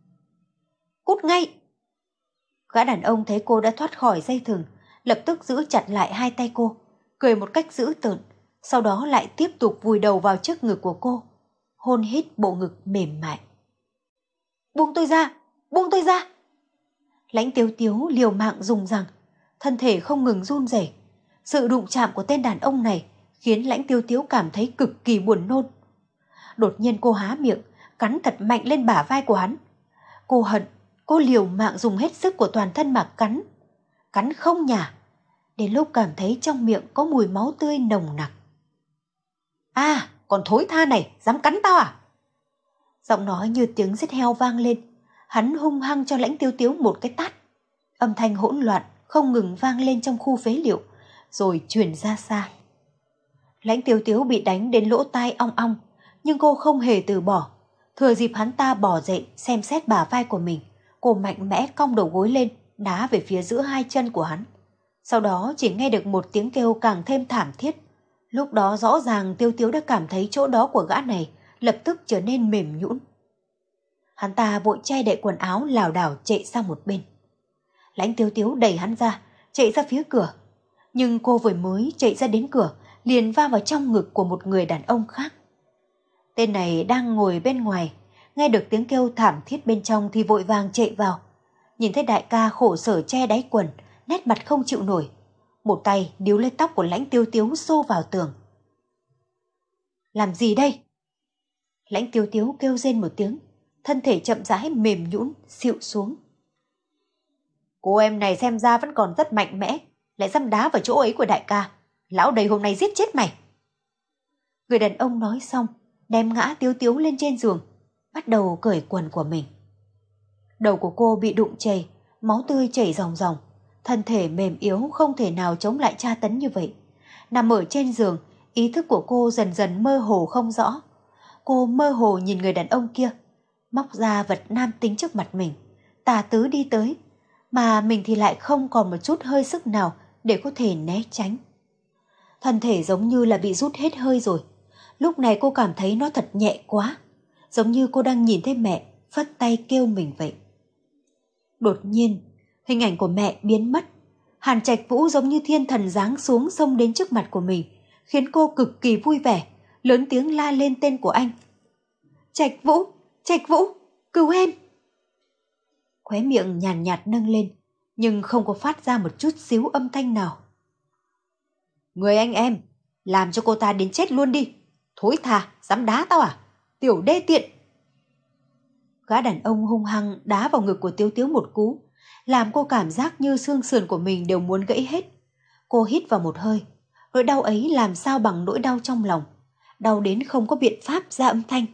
Cút ngay! Gã đàn ông thấy cô đã thoát khỏi dây thừng, lập tức giữ chặt lại hai tay cô, cười một cách dữ tợn, sau đó lại tiếp tục vùi đầu vào trước ngực của cô, hôn hít bộ ngực mềm mại. Buông tôi ra! Buông tôi ra! Lãnh Tiếu Tiếu liều mạng dùng rằng, thân thể không ngừng run rẩy. Sự đụng chạm của tên đàn ông này khiến Lãnh Tiếu Tiếu cảm thấy cực kỳ buồn nôn. Đột nhiên cô há miệng, cắn thật mạnh lên bả vai của hắn. Cô hận, cô liều mạng dùng hết sức của toàn thân mà cắn. Cắn không nhả, đến lúc cảm thấy trong miệng có mùi máu tươi nồng nặc. À, còn thối tha này, dám cắn tao à? Giọng nói như tiếng giết heo vang lên. Hắn hung hăng cho Lãnh Tiếu Tiếu một cái tát. Âm thanh hỗn loạn không ngừng vang lên trong khu phế liệu, rồi truyền ra xa. Lãnh Tiếu Tiếu bị đánh đến lỗ tai ong ong, nhưng cô không hề từ bỏ. Thừa dịp hắn ta bỏ dậy xem xét bả vai của mình, cô mạnh mẽ cong đầu gối lên, đá về phía giữa hai chân của hắn. Sau đó chỉ nghe được một tiếng kêu càng thêm thảm thiết. Lúc đó rõ ràng Tiếu Tiếu đã cảm thấy chỗ đó của gã này lập tức trở nên mềm nhũn. Hắn ta vội che đậy quần áo lảo đảo chạy sang một bên. Lãnh Tiếu Tiếu đẩy hắn ra, chạy ra phía cửa. Nhưng cô vừa mới chạy ra đến cửa, liền va vào trong ngực của một người đàn ông khác. Tên này đang ngồi bên ngoài, nghe được tiếng kêu thảm thiết bên trong thì vội vàng chạy vào. Nhìn thấy đại ca khổ sở che đáy quần, nét mặt không chịu nổi. Một tay níu lấy tóc của Lãnh Tiếu Tiếu xô vào tường. Làm gì đây? Lãnh Tiếu Tiếu kêu rên một tiếng, thân thể chậm rãi mềm nhũn xịu xuống. Cô em này xem ra vẫn còn rất mạnh mẽ, lại dám đá vào chỗ ấy của đại ca. Lão đầy hôm nay giết chết mày. Người đàn ông nói xong, đem ngã Tiếu Tiếu lên trên giường, bắt đầu cởi quần của mình. Đầu của cô bị đụng chảy, máu tươi chảy ròng ròng, thân thể mềm yếu không thể nào chống lại tra tấn như vậy. Nằm ở trên giường, ý thức của cô dần dần mơ hồ không rõ. Cô mơ hồ nhìn người đàn ông kia, móc ra vật nam tính trước mặt mình, tà tứ đi tới, mà mình thì lại không còn một chút hơi sức nào để có thể né tránh. Thân thể giống như là bị rút hết hơi rồi. Lúc này cô cảm thấy nó thật nhẹ quá, giống như cô đang nhìn thấy mẹ phất tay kêu mình vậy. Đột nhiên, hình ảnh của mẹ biến mất. Hàn Trạch Vũ giống như thiên thần giáng xuống xông đến trước mặt của mình, khiến cô cực kỳ vui vẻ, lớn tiếng la lên tên của anh. Trạch Vũ, Trạch Vũ, cứu em! Khóe miệng nhàn nhạt, nhạt nâng lên, nhưng không có phát ra một chút xíu âm thanh nào. Người anh em, làm cho cô ta đến chết luôn đi. Thối tha, dám đá tao à? Tiểu đê tiện! Gã đàn ông hung hăng đá vào ngực của Tiếu Tiếu một cú, làm cô cảm giác như xương sườn của mình đều muốn gãy hết. Cô hít vào một hơi, nỗi đau ấy làm sao bằng nỗi đau trong lòng, đau đến không có biện pháp ra âm thanh.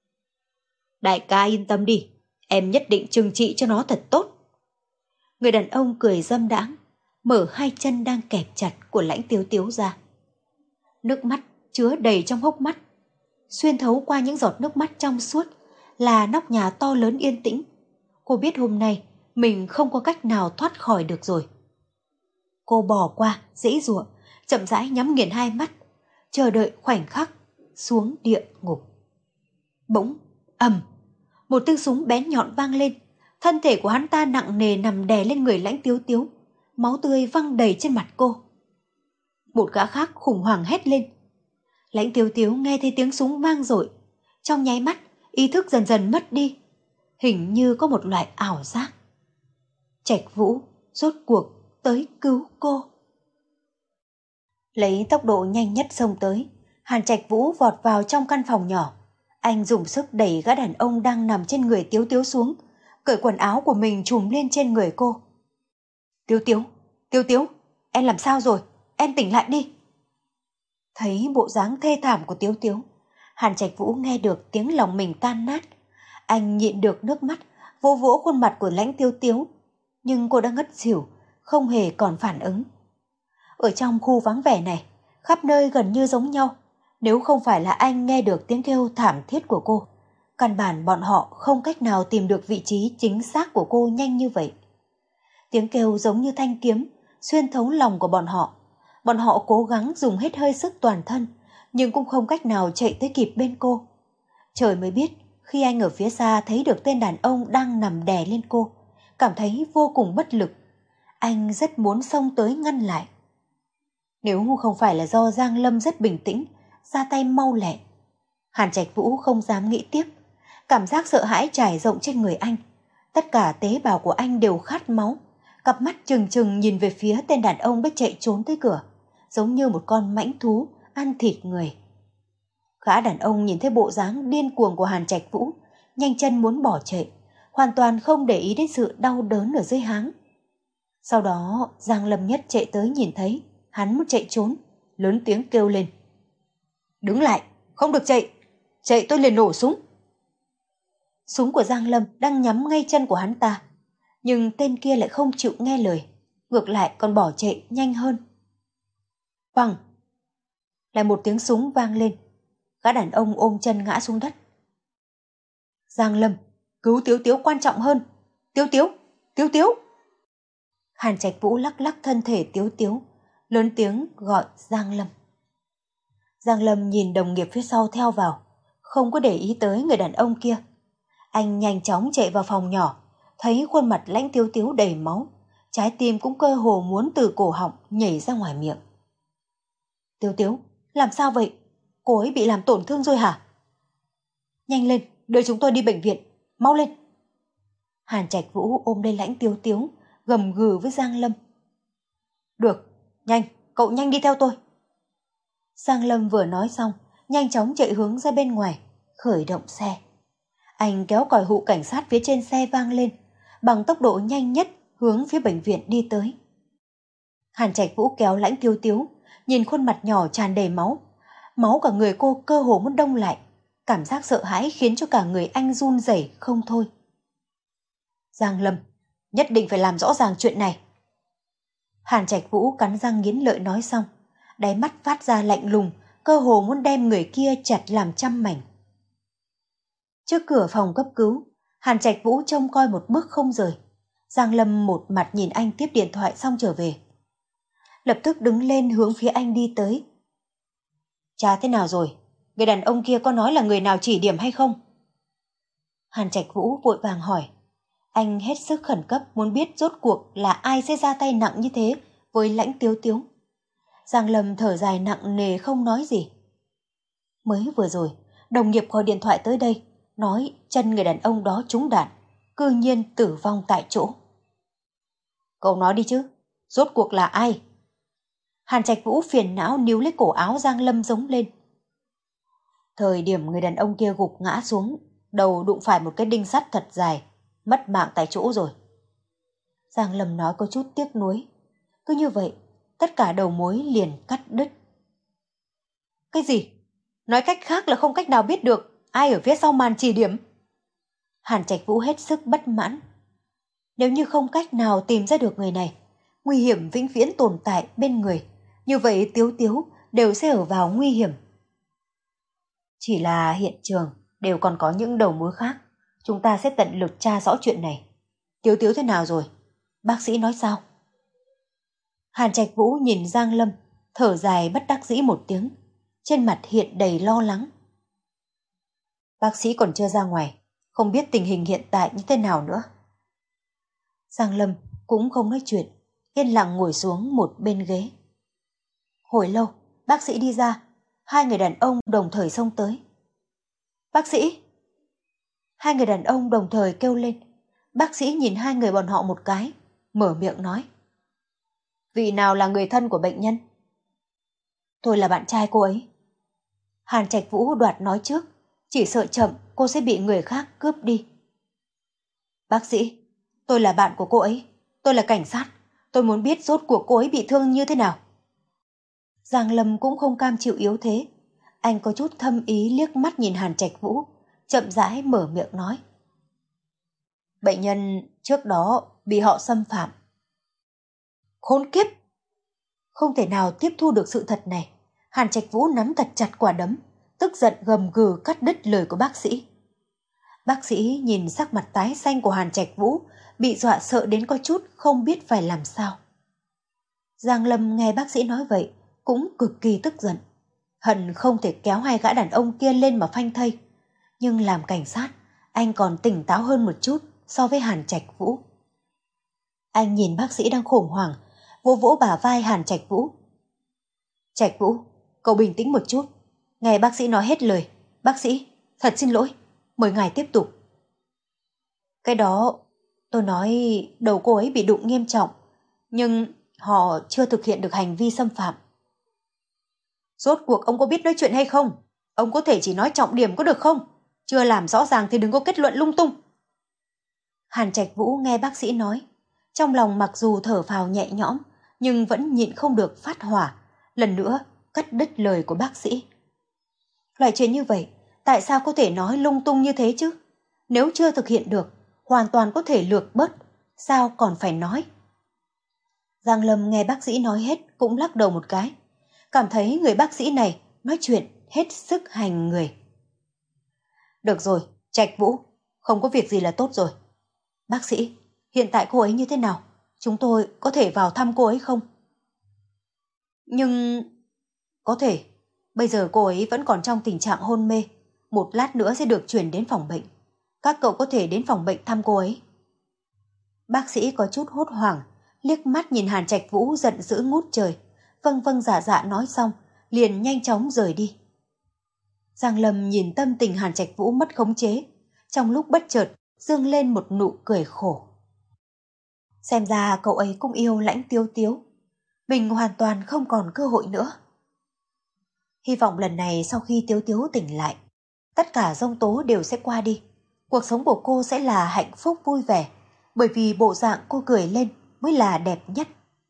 Đại ca yên tâm đi, em nhất định trừng trị cho nó thật tốt. Người đàn ông cười dâm đãng, mở hai chân đang kẹp chặt của Lãnh Tiếu Tiếu ra. Nước mắt chứa đầy trong hốc mắt, xuyên thấu qua những giọt nước mắt trong suốt là nóc nhà to lớn yên tĩnh. Cô biết hôm nay mình không có cách nào thoát khỏi được rồi. Cô bỏ qua, giãy giụa, chậm rãi nhắm nghiền hai mắt, chờ đợi khoảnh khắc xuống địa ngục. Bỗng, ầm, một tiếng súng bén nhọn vang lên, thân thể của hắn ta nặng nề nằm đè lên người Lãnh Tiếu Tiếu, máu tươi văng đầy trên mặt cô. Một gã khác khủng hoảng hét lên. Lãnh Tiếu Tiếu nghe thấy tiếng súng vang dội, trong nháy mắt ý thức dần dần mất đi, hình như có một loại ảo giác. Trạch Vũ rốt cuộc tới cứu cô. Lấy tốc độ nhanh nhất xông tới, Hàn Trạch Vũ vọt vào trong căn phòng nhỏ. Anh dùng sức đẩy gã đàn ông đang nằm trên người Tiếu Tiếu xuống, cởi quần áo của mình trùm lên trên người cô. Tiếu Tiếu, Tiếu Tiếu, em làm sao rồi? Em tỉnh lại đi. Thấy bộ dáng thê thảm của Tiếu Tiếu, Hàn Trạch Vũ nghe được tiếng lòng mình tan nát. Anh nhịn được nước mắt, vỗ vỗ khuôn mặt của Lãnh Tiếu Tiếu, nhưng cô đã ngất xỉu, không hề còn phản ứng. Ở trong khu vắng vẻ này, khắp nơi gần như giống nhau. Nếu không phải là anh nghe được tiếng kêu thảm thiết của cô, căn bản bọn họ không cách nào tìm được vị trí chính xác của cô nhanh như vậy. Tiếng kêu giống như thanh kiếm, xuyên thấu lòng của bọn họ. Bọn họ cố gắng dùng hết hơi sức toàn thân, nhưng cũng không cách nào chạy tới kịp bên cô. Trời mới biết, khi anh ở phía xa thấy được tên đàn ông đang nằm đè lên cô, cảm thấy vô cùng bất lực. Anh rất muốn xông tới ngăn lại. Nếu không phải là do Giang Lâm rất bình tĩnh, ra tay mau lẹ, Hàn Trạch Vũ không dám nghĩ tiếp. Cảm giác sợ hãi trải rộng trên người anh. Tất cả tế bào của anh đều khát máu. Cặp mắt trừng trừng nhìn về phía tên đàn ông biết chạy trốn tới cửa, giống như một con mãnh thú ăn thịt người. Gã đàn ông nhìn thấy bộ dáng điên cuồng của Hàn Trạch Vũ, nhanh chân muốn bỏ chạy, hoàn toàn không để ý đến sự đau đớn ở dưới háng. Sau đó Giang Lâm Nhất chạy tới nhìn thấy hắn muốn chạy trốn, lớn tiếng kêu lên. Đứng lại, không được chạy, chạy tôi liền nổ súng. Súng của Giang Lâm đang nhắm ngay chân của hắn ta, nhưng tên kia lại không chịu nghe lời, ngược lại còn bỏ chạy nhanh hơn. Bằng! Lại một tiếng súng vang lên, gã đàn ông ôm chân ngã xuống đất. Giang Lâm, cứu Tiếu Tiếu quan trọng hơn. Tiếu Tiếu, Tiếu Tiếu! Hàn Trạch Vũ lắc lắc thân thể Tiếu Tiếu, lớn tiếng gọi Giang Lâm. Giang Lâm nhìn đồng nghiệp phía sau theo vào, không có để ý tới người đàn ông kia. Anh nhanh chóng chạy vào phòng nhỏ, thấy khuôn mặt Lãnh Tiếu Tiếu đầy máu, trái tim cũng cơ hồ muốn từ cổ họng nhảy ra ngoài miệng. Tiếu Tiếu, làm sao vậy? Cô ấy bị làm tổn thương rồi hả? Nhanh lên, đưa chúng tôi đi bệnh viện, mau lên. Hàn Trạch Vũ ôm lấy Lãnh Tiếu Tiếu, gầm gừ với Giang Lâm. Được, nhanh, cậu nhanh đi theo tôi. Giang Lâm vừa nói xong, nhanh chóng chạy hướng ra bên ngoài, khởi động xe. Anh kéo còi hụ cảnh sát phía trên xe vang lên, bằng tốc độ nhanh nhất hướng phía bệnh viện đi tới. Hàn Trạch Vũ kéo Lãnh Tiếu Tiếu, nhìn khuôn mặt nhỏ tràn đầy máu. Máu cả người cô cơ hồ muốn đông lại, cảm giác sợ hãi khiến cho cả người anh run rẩy không thôi. Giang Lâm, nhất định phải làm rõ ràng chuyện này. Hàn Trạch Vũ cắn răng nghiến lợi nói xong, đáy mắt phát ra lạnh lùng, cơ hồ muốn đem người kia chặt làm trăm mảnh. Trước cửa phòng cấp cứu, Hàn Trạch Vũ trông coi một bước không rời. Giang Lâm một mặt nhìn anh tiếp điện thoại xong trở về, lập tức đứng lên hướng phía anh đi tới. Cha thế nào rồi? Người đàn ông kia có nói là người nào chỉ điểm hay không? Hàn Trạch Vũ vội vàng hỏi. Anh hết sức khẩn cấp muốn biết rốt cuộc là ai sẽ ra tay nặng như thế với Lãnh Tiếu Tiếu. Giang Lâm thở dài nặng nề không nói gì. Mới vừa rồi, đồng nghiệp gọi điện thoại tới đây, nói chân người đàn ông đó trúng đạn, cư nhiên tử vong tại chỗ. Cậu nói đi chứ, rốt cuộc là ai? Hàn Trạch Vũ phiền não níu lấy cổ áo Giang Lâm giống lên. Thời điểm người đàn ông kia gục ngã xuống, đầu đụng phải một cái đinh sắt thật dài, mất mạng tại chỗ rồi. Giang Lâm nói có chút tiếc nuối. Cứ như vậy, tất cả đầu mối liền cắt đứt. Cái gì? Nói cách khác là không cách nào biết được ai ở phía sau màn chỉ điểm. Hàn Trạch Vũ hết sức bất mãn. Nếu như không cách nào tìm ra được người này, nguy hiểm vĩnh viễn tồn tại bên người, như vậy Tiếu Tiếu đều sẽ ở vào nguy hiểm. Chỉ là hiện trường đều còn có những đầu mối khác, chúng ta sẽ tận lực tra rõ chuyện này. Tiếu Tiếu thế nào rồi? Bác sĩ nói sao? Hàn Trạch Vũ nhìn Giang Lâm, thở dài bất đắc dĩ một tiếng, trên mặt hiện đầy lo lắng. Bác sĩ còn chưa ra ngoài, không biết tình hình hiện tại như thế nào nữa. Giang Lâm cũng không nói chuyện, yên lặng ngồi xuống một bên ghế. Hồi lâu, bác sĩ đi ra, hai người đàn ông đồng thời xông tới. Bác sĩ! Hai người đàn ông đồng thời kêu lên. Bác sĩ nhìn hai người bọn họ một cái, mở miệng nói. Vị nào là người thân của bệnh nhân? Tôi là bạn trai cô ấy. Hàn Trạch Vũ đoạt nói trước, chỉ sợ chậm cô sẽ bị người khác cướp đi. Bác sĩ, tôi là bạn của cô ấy, tôi là cảnh sát, tôi muốn biết rốt cuộc cô ấy bị thương như thế nào. Giang Lâm cũng không cam chịu yếu thế, anh có chút thâm ý liếc mắt nhìn Hàn Trạch Vũ, chậm rãi mở miệng nói. Bệnh nhân trước đó bị họ xâm phạm. Khốn kiếp! Không thể nào tiếp thu được sự thật này, Hàn Trạch Vũ nắm thật chặt quả đấm, tức giận gầm gừ cắt đứt lời của bác sĩ. Bác sĩ nhìn sắc mặt tái xanh của Hàn Trạch Vũ, bị dọa sợ đến có chút không biết phải làm sao. Giang Lâm nghe bác sĩ nói vậy, cũng cực kỳ tức giận, hận không thể kéo hai gã đàn ông kia lên mà phanh thây. Nhưng làm cảnh sát, anh còn tỉnh táo hơn một chút so với Hàn Trạch Vũ. Anh nhìn bác sĩ đang khủng hoảng, vỗ vỗ bả vai Hàn Trạch Vũ. Trạch Vũ, cậu bình tĩnh một chút. Nghe bác sĩ nói hết lời. Bác sĩ, thật xin lỗi, mời ngài tiếp tục. Cái đó, tôi nói đầu cô ấy bị đụng nghiêm trọng, nhưng họ chưa thực hiện được hành vi xâm phạm. Rốt cuộc ông có biết nói chuyện hay không? Ông có thể chỉ nói trọng điểm có được không? Chưa làm rõ ràng thì đừng có kết luận lung tung. Hàn Trạch Vũ nghe bác sĩ nói, trong lòng mặc dù thở phào nhẹ nhõm, nhưng vẫn nhịn không được phát hỏa, lần nữa cắt đứt lời của bác sĩ. Loại chuyện như vậy, tại sao có thể nói lung tung như thế chứ? Nếu chưa thực hiện được, hoàn toàn có thể lược bớt, sao còn phải nói? Giang Lâm nghe bác sĩ nói hết cũng lắc đầu một cái, cảm thấy người bác sĩ này nói chuyện hết sức hành người. Được rồi, Trạch Vũ, không có việc gì là tốt rồi. Bác sĩ, hiện tại cô ấy như thế nào? Chúng tôi có thể vào thăm cô ấy không? Nhưng... Có thể. Bây giờ cô ấy vẫn còn trong tình trạng hôn mê. Một lát nữa sẽ được chuyển đến phòng bệnh. Các cậu có thể đến phòng bệnh thăm cô ấy. Bác sĩ có chút hốt hoảng, liếc mắt nhìn Hàn Trạch Vũ giận dữ ngút trời. Vâng vâng dạ dạ nói xong, liền nhanh chóng rời đi. Giang Lâm nhìn tâm tình Hàn Trạch Vũ mất khống chế, trong lúc bất chợt dương lên một nụ cười khổ. Xem ra cậu ấy cũng yêu Lãnh Tiếu Tiếu. Mình hoàn toàn không còn cơ hội nữa. Hy vọng lần này sau khi Tiếu Tiếu tỉnh lại, tất cả giông tố đều sẽ qua đi. Cuộc sống của cô sẽ là hạnh phúc vui vẻ, bởi vì bộ dạng cô cười lên mới là đẹp nhất.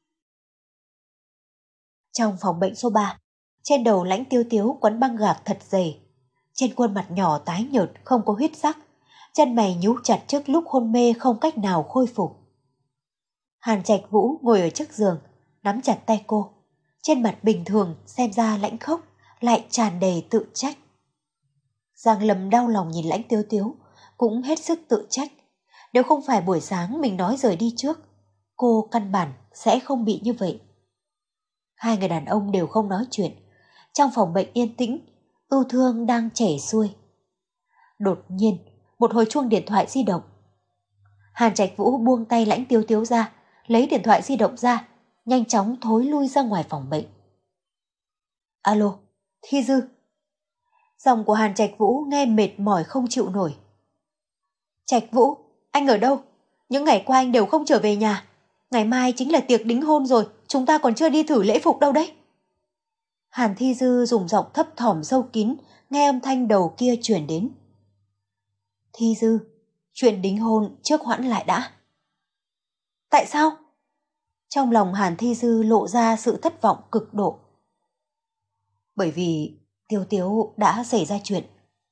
Trong phòng bệnh số ba, trên đầu Lãnh Tiếu Tiếu quấn băng gạc thật dày. Trên khuôn mặt nhỏ tái nhợt không có huyết sắc, chân mày nhíu chặt trước lúc hôn mê không cách nào khôi phục. Hàn Trạch Vũ ngồi ở trước giường, nắm chặt tay cô. Trên mặt bình thường xem ra lãnh khốc, lại tràn đầy tự trách. Giang Lâm đau lòng nhìn Lãnh Tiếu Tiếu, cũng hết sức tự trách. Nếu không phải buổi sáng mình nói rời đi trước, cô căn bản sẽ không bị như vậy. Hai người đàn ông đều không nói chuyện. Trong phòng bệnh yên tĩnh, ưu thương đang chảy xuôi. Đột nhiên, một hồi chuông điện thoại di động. Hàn Trạch Vũ buông tay Lãnh Tiếu Tiếu ra, lấy điện thoại di động ra, nhanh chóng thối lui ra ngoài phòng bệnh. Alo, Thi Dư. Giọng của Hàn Trạch Vũ nghe mệt mỏi không chịu nổi. Trạch Vũ, anh ở đâu? Những ngày qua anh đều không trở về nhà. Ngày mai chính là tiệc đính hôn rồi, chúng ta còn chưa đi thử lễ phục đâu đấy. Hàn Thi Dư dùng giọng thấp thỏm sâu kín, nghe âm thanh đầu kia chuyển đến. Thi Dư, chuyện đính hôn trước hoãn lại đã. Tại sao? Trong lòng Hàn Thi Dư lộ ra sự thất vọng cực độ. Bởi vì Tiếu Tiếu đã xảy ra chuyện.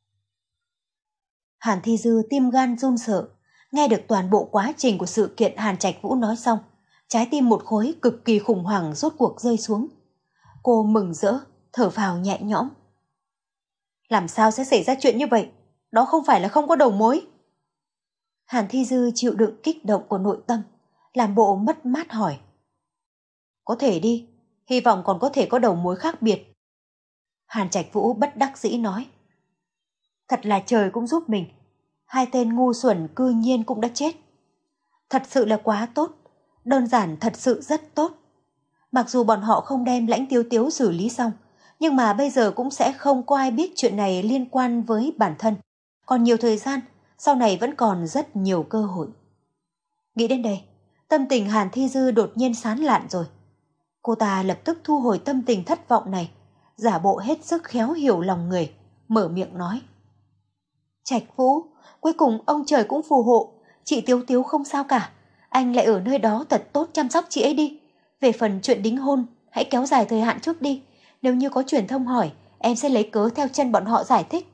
Hàn Thi Dư tim gan run sợ, nghe được toàn bộ quá trình của sự kiện Hàn Trạch Vũ nói xong, trái tim một khối cực kỳ khủng hoảng rốt cuộc rơi xuống. Cô mừng rỡ, thở phào nhẹ nhõm. Làm sao sẽ xảy ra chuyện như vậy? Đó không phải là không có đầu mối. Hàn Thi Dư chịu đựng kích động của nội tâm, làm bộ mất mát hỏi. Có thể đi, hy vọng còn có thể có đầu mối khác biệt. Hàn Trạch Vũ bất đắc dĩ nói. Thật là trời cũng giúp mình, hai tên ngu xuẩn cư nhiên cũng đã chết. Thật sự là quá tốt, đơn giản thật sự rất tốt. Mặc dù bọn họ không đem Lãnh Tiếu Tiếu xử lý xong, nhưng mà bây giờ cũng sẽ không có ai biết chuyện này liên quan với bản thân. Còn nhiều thời gian, sau này vẫn còn rất nhiều cơ hội. Nghĩ đến đây, tâm tình Hàn Thi Dư đột nhiên sán lạn rồi. Cô ta lập tức thu hồi tâm tình thất vọng này, giả bộ hết sức khéo hiểu lòng người, mở miệng nói. Trạch Vũ, cuối cùng ông trời cũng phù hộ, chị Tiếu Tiếu không sao cả, anh lại ở nơi đó thật tốt chăm sóc chị ấy đi. Về phần chuyện đính hôn, hãy kéo dài thời hạn trước đi, nếu như có truyền thông hỏi, em sẽ lấy cớ theo chân bọn họ giải thích.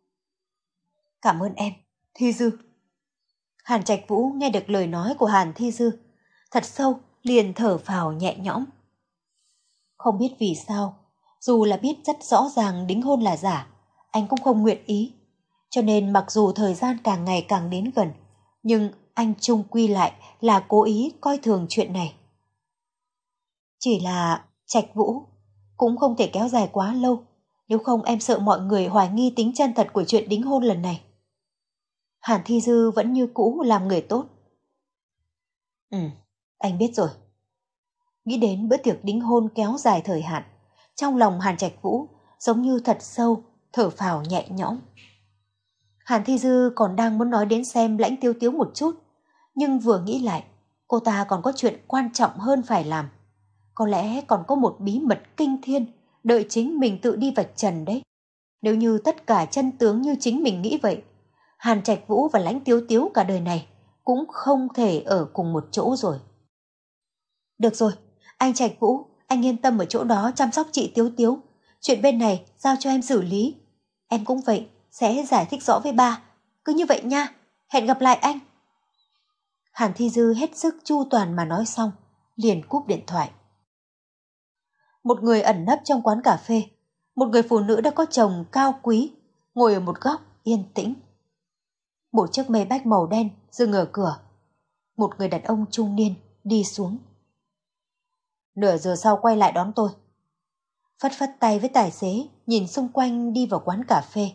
Cảm ơn em, Thi Dư. Hàn Trạch Vũ nghe được lời nói của Hàn Thi Dư, thật sâu liền thở phào nhẹ nhõm. Không biết vì sao, dù là biết rất rõ ràng đính hôn là giả, anh cũng không nguyện ý. Cho nên mặc dù thời gian càng ngày càng đến gần, nhưng anh chung quy lại là cố ý coi thường chuyện này. Chỉ là Trạch Vũ cũng không thể kéo dài quá lâu, nếu không em sợ mọi người hoài nghi tính chân thật của chuyện đính hôn lần này. Hàn Thi Dư vẫn như cũ làm người tốt. Ừ, anh biết rồi. Nghĩ đến bữa tiệc đính hôn kéo dài thời hạn, trong lòng Hàn Trạch Vũ giống như thật sâu, thở phào nhẹ nhõm. Hàn Thi Dư còn đang muốn nói đến xem Lãnh Tiêu Tiếu một chút, nhưng vừa nghĩ lại, cô ta còn có chuyện quan trọng hơn phải làm. Có lẽ còn có một bí mật kinh thiên đợi chính mình tự đi vạch trần đấy. Nếu như tất cả chân tướng như chính mình nghĩ vậy, Hàn Trạch Vũ và Lãnh Tiếu Tiếu cả đời này cũng không thể ở cùng một chỗ rồi. Được rồi, anh Trạch Vũ, anh yên tâm ở chỗ đó chăm sóc chị Tiếu Tiếu. Chuyện bên này giao cho em xử lý. Em cũng vậy, sẽ giải thích rõ với ba. Cứ như vậy nha, hẹn gặp lại anh. Hàn Thi Dư hết sức chu toàn mà nói xong, liền cúp điện thoại. Một người ẩn nấp trong quán cà phê, một người phụ nữ đã có chồng cao quý, ngồi ở một góc yên tĩnh. Một chiếc Maybach màu đen dừng ở cửa. Một người đàn ông trung niên đi xuống. Nửa giờ sau quay lại đón tôi. Phất phất tay với tài xế, nhìn xung quanh đi vào quán cà phê.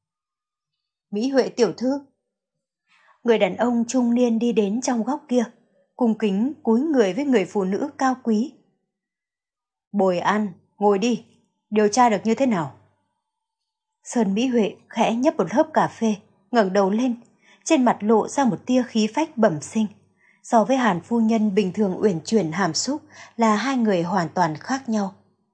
Mỹ Huệ tiểu thư. Người đàn ông trung niên đi đến trong góc kia, cung kính cúi người với người phụ nữ cao quý. Bồi An, ngồi đi, điều tra được như thế nào? Sơn Mỹ Huệ khẽ nhấp một hớp cà phê, ngẩng đầu lên, trên mặt lộ ra một tia khí phách bẩm sinh. So với Hàn phu nhân bình thường uyển chuyển hàm xúc là hai người hoàn toàn khác nhau.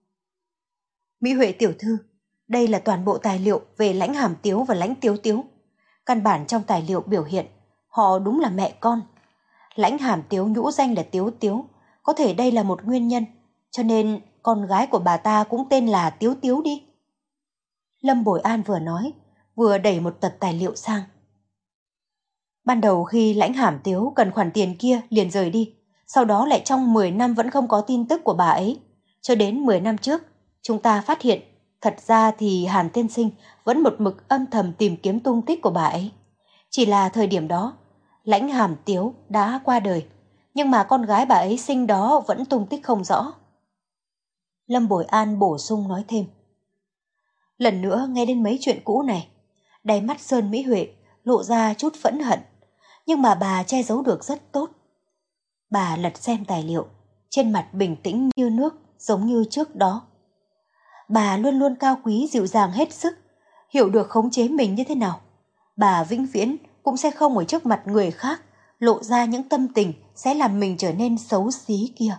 Mỹ Huệ tiểu thư, đây là toàn bộ tài liệu về Lãnh Hàm Tiếu và Lãnh Tiếu Tiếu. Căn bản trong tài liệu biểu hiện, họ đúng là mẹ con. Lãnh Hàm Tiếu nhũ danh là Tiếu Tiếu, có thể đây là một nguyên nhân, cho nên con gái của bà ta cũng tên là Tiếu Tiếu đi. Lâm Bồi An vừa nói, vừa đẩy một tập tài liệu sang. Ban đầu khi Lãnh Hàm Tiếu cần khoản tiền kia liền rời đi, sau đó lại trong mười năm vẫn không có tin tức của bà ấy. Cho đến mười năm trước, chúng ta phát hiện, thật ra thì Hàn tiên sinh vẫn một mực âm thầm tìm kiếm tung tích của bà ấy. Chỉ là thời điểm đó, Lãnh Hàm Tiếu đã qua đời, nhưng mà con gái bà ấy sinh đó vẫn tung tích không rõ. Lâm Bồi An bổ sung nói thêm. Lần nữa nghe đến mấy chuyện cũ này, đáy mắt Sơn Mỹ Huệ lộ ra chút phẫn hận, nhưng mà bà che giấu được rất tốt. Bà lật xem tài liệu, trên mặt bình tĩnh như nước giống như trước đó. Bà luôn luôn cao quý dịu dàng hết sức, hiểu được khống chế mình như thế nào. Bà vĩnh viễn cũng sẽ không ở trước mặt người khác lộ ra những tâm tình sẽ làm mình trở nên xấu xí kia.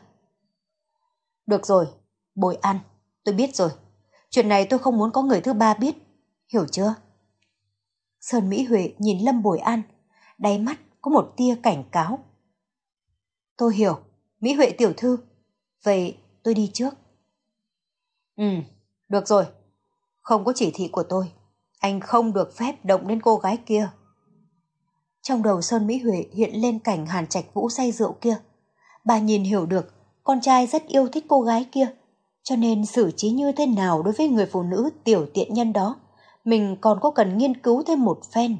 Được rồi, Bồi An, tôi biết rồi. Chuyện này tôi không muốn có người thứ ba biết, hiểu chưa? Sơn Mỹ Huệ nhìn Lâm Bồi An, đáy mắt có một tia cảnh cáo. Tôi hiểu, Mỹ Huệ tiểu thư. Vậy tôi đi trước. Ừ, được rồi. Không có chỉ thị của tôi, anh không được phép động đến cô gái kia. Trong đầu Sơn Mỹ Huệ hiện lên cảnh Hàn Trạch Vũ say rượu kia. Bà nhìn hiểu được con trai rất yêu thích cô gái kia, cho nên xử trí như thế nào đối với người phụ nữ tiểu tiện nhân đó, mình còn có cần nghiên cứu thêm một phen.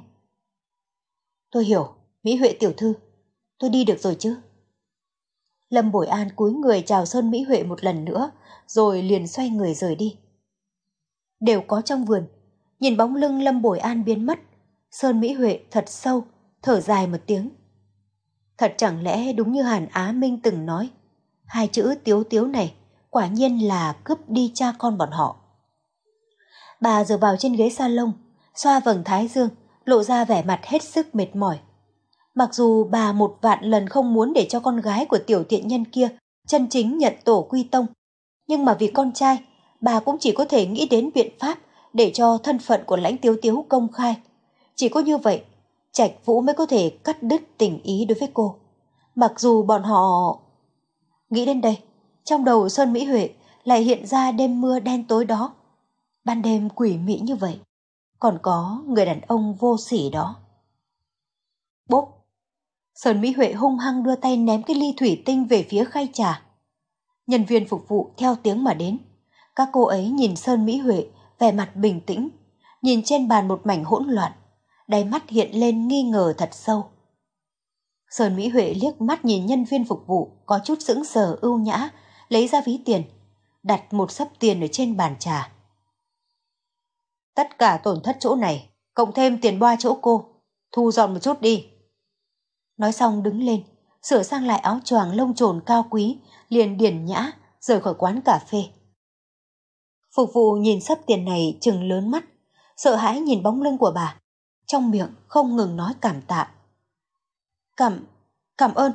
Tôi hiểu, Mỹ Huệ tiểu thư, tôi đi được rồi chứ? Lâm Bồi An cúi người chào Sơn Mỹ Huệ một lần nữa, rồi liền xoay người rời đi. Đều có trong vườn, nhìn bóng lưng Lâm Bồi An biến mất, Sơn Mỹ Huệ thật sâu, thở dài một tiếng. Thật chẳng lẽ đúng như Hàn Á Minh từng nói, hai chữ Tiếu Tiếu này quả nhiên là cướp đi cha con bọn họ. Bà dựa vào trên ghế salon, xoa vầng thái dương, lộ ra vẻ mặt hết sức mệt mỏi. Mặc dù bà một vạn lần không muốn để cho con gái của tiểu tiện nhân kia chân chính nhận tổ quy tông, nhưng mà vì con trai, bà cũng chỉ có thể nghĩ đến biện pháp để cho thân phận của Lãnh Tiếu Tiếu công khai. Chỉ có như vậy, Trạch Vũ mới có thể cắt đứt tình ý đối với cô. Mặc dù bọn họ... Nghĩ đến đây, trong đầu Sơn Mỹ Huệ lại hiện ra đêm mưa đen tối đó. Ban đêm quỷ mị như vậy, còn có người đàn ông vô sỉ đó. Bốp! Sơn Mỹ Huệ hung hăng đưa tay ném cái ly thủy tinh về phía khay trà. Nhân viên phục vụ theo tiếng mà đến. Các cô ấy nhìn Sơn Mỹ Huệ vẻ mặt bình tĩnh, nhìn trên bàn một mảnh hỗn loạn, đáy mắt hiện lên nghi ngờ thật sâu. Sơn Mỹ Huệ liếc mắt nhìn nhân viên phục vụ có chút sững sờ ưu nhã, lấy ra ví tiền, đặt một xấp tiền ở trên bàn trà. Tất cả tổn thất chỗ này, cộng thêm tiền boa chỗ cô, thu dọn một chút đi. Nói xong đứng lên, sửa sang lại áo choàng lông trồn cao quý, liền điển nhã, rời khỏi quán cà phê. Phục vụ nhìn xấp tiền này trừng lớn mắt, sợ hãi nhìn bóng lưng của bà, trong miệng không ngừng nói cảm tạ. Cảm, cảm ơn.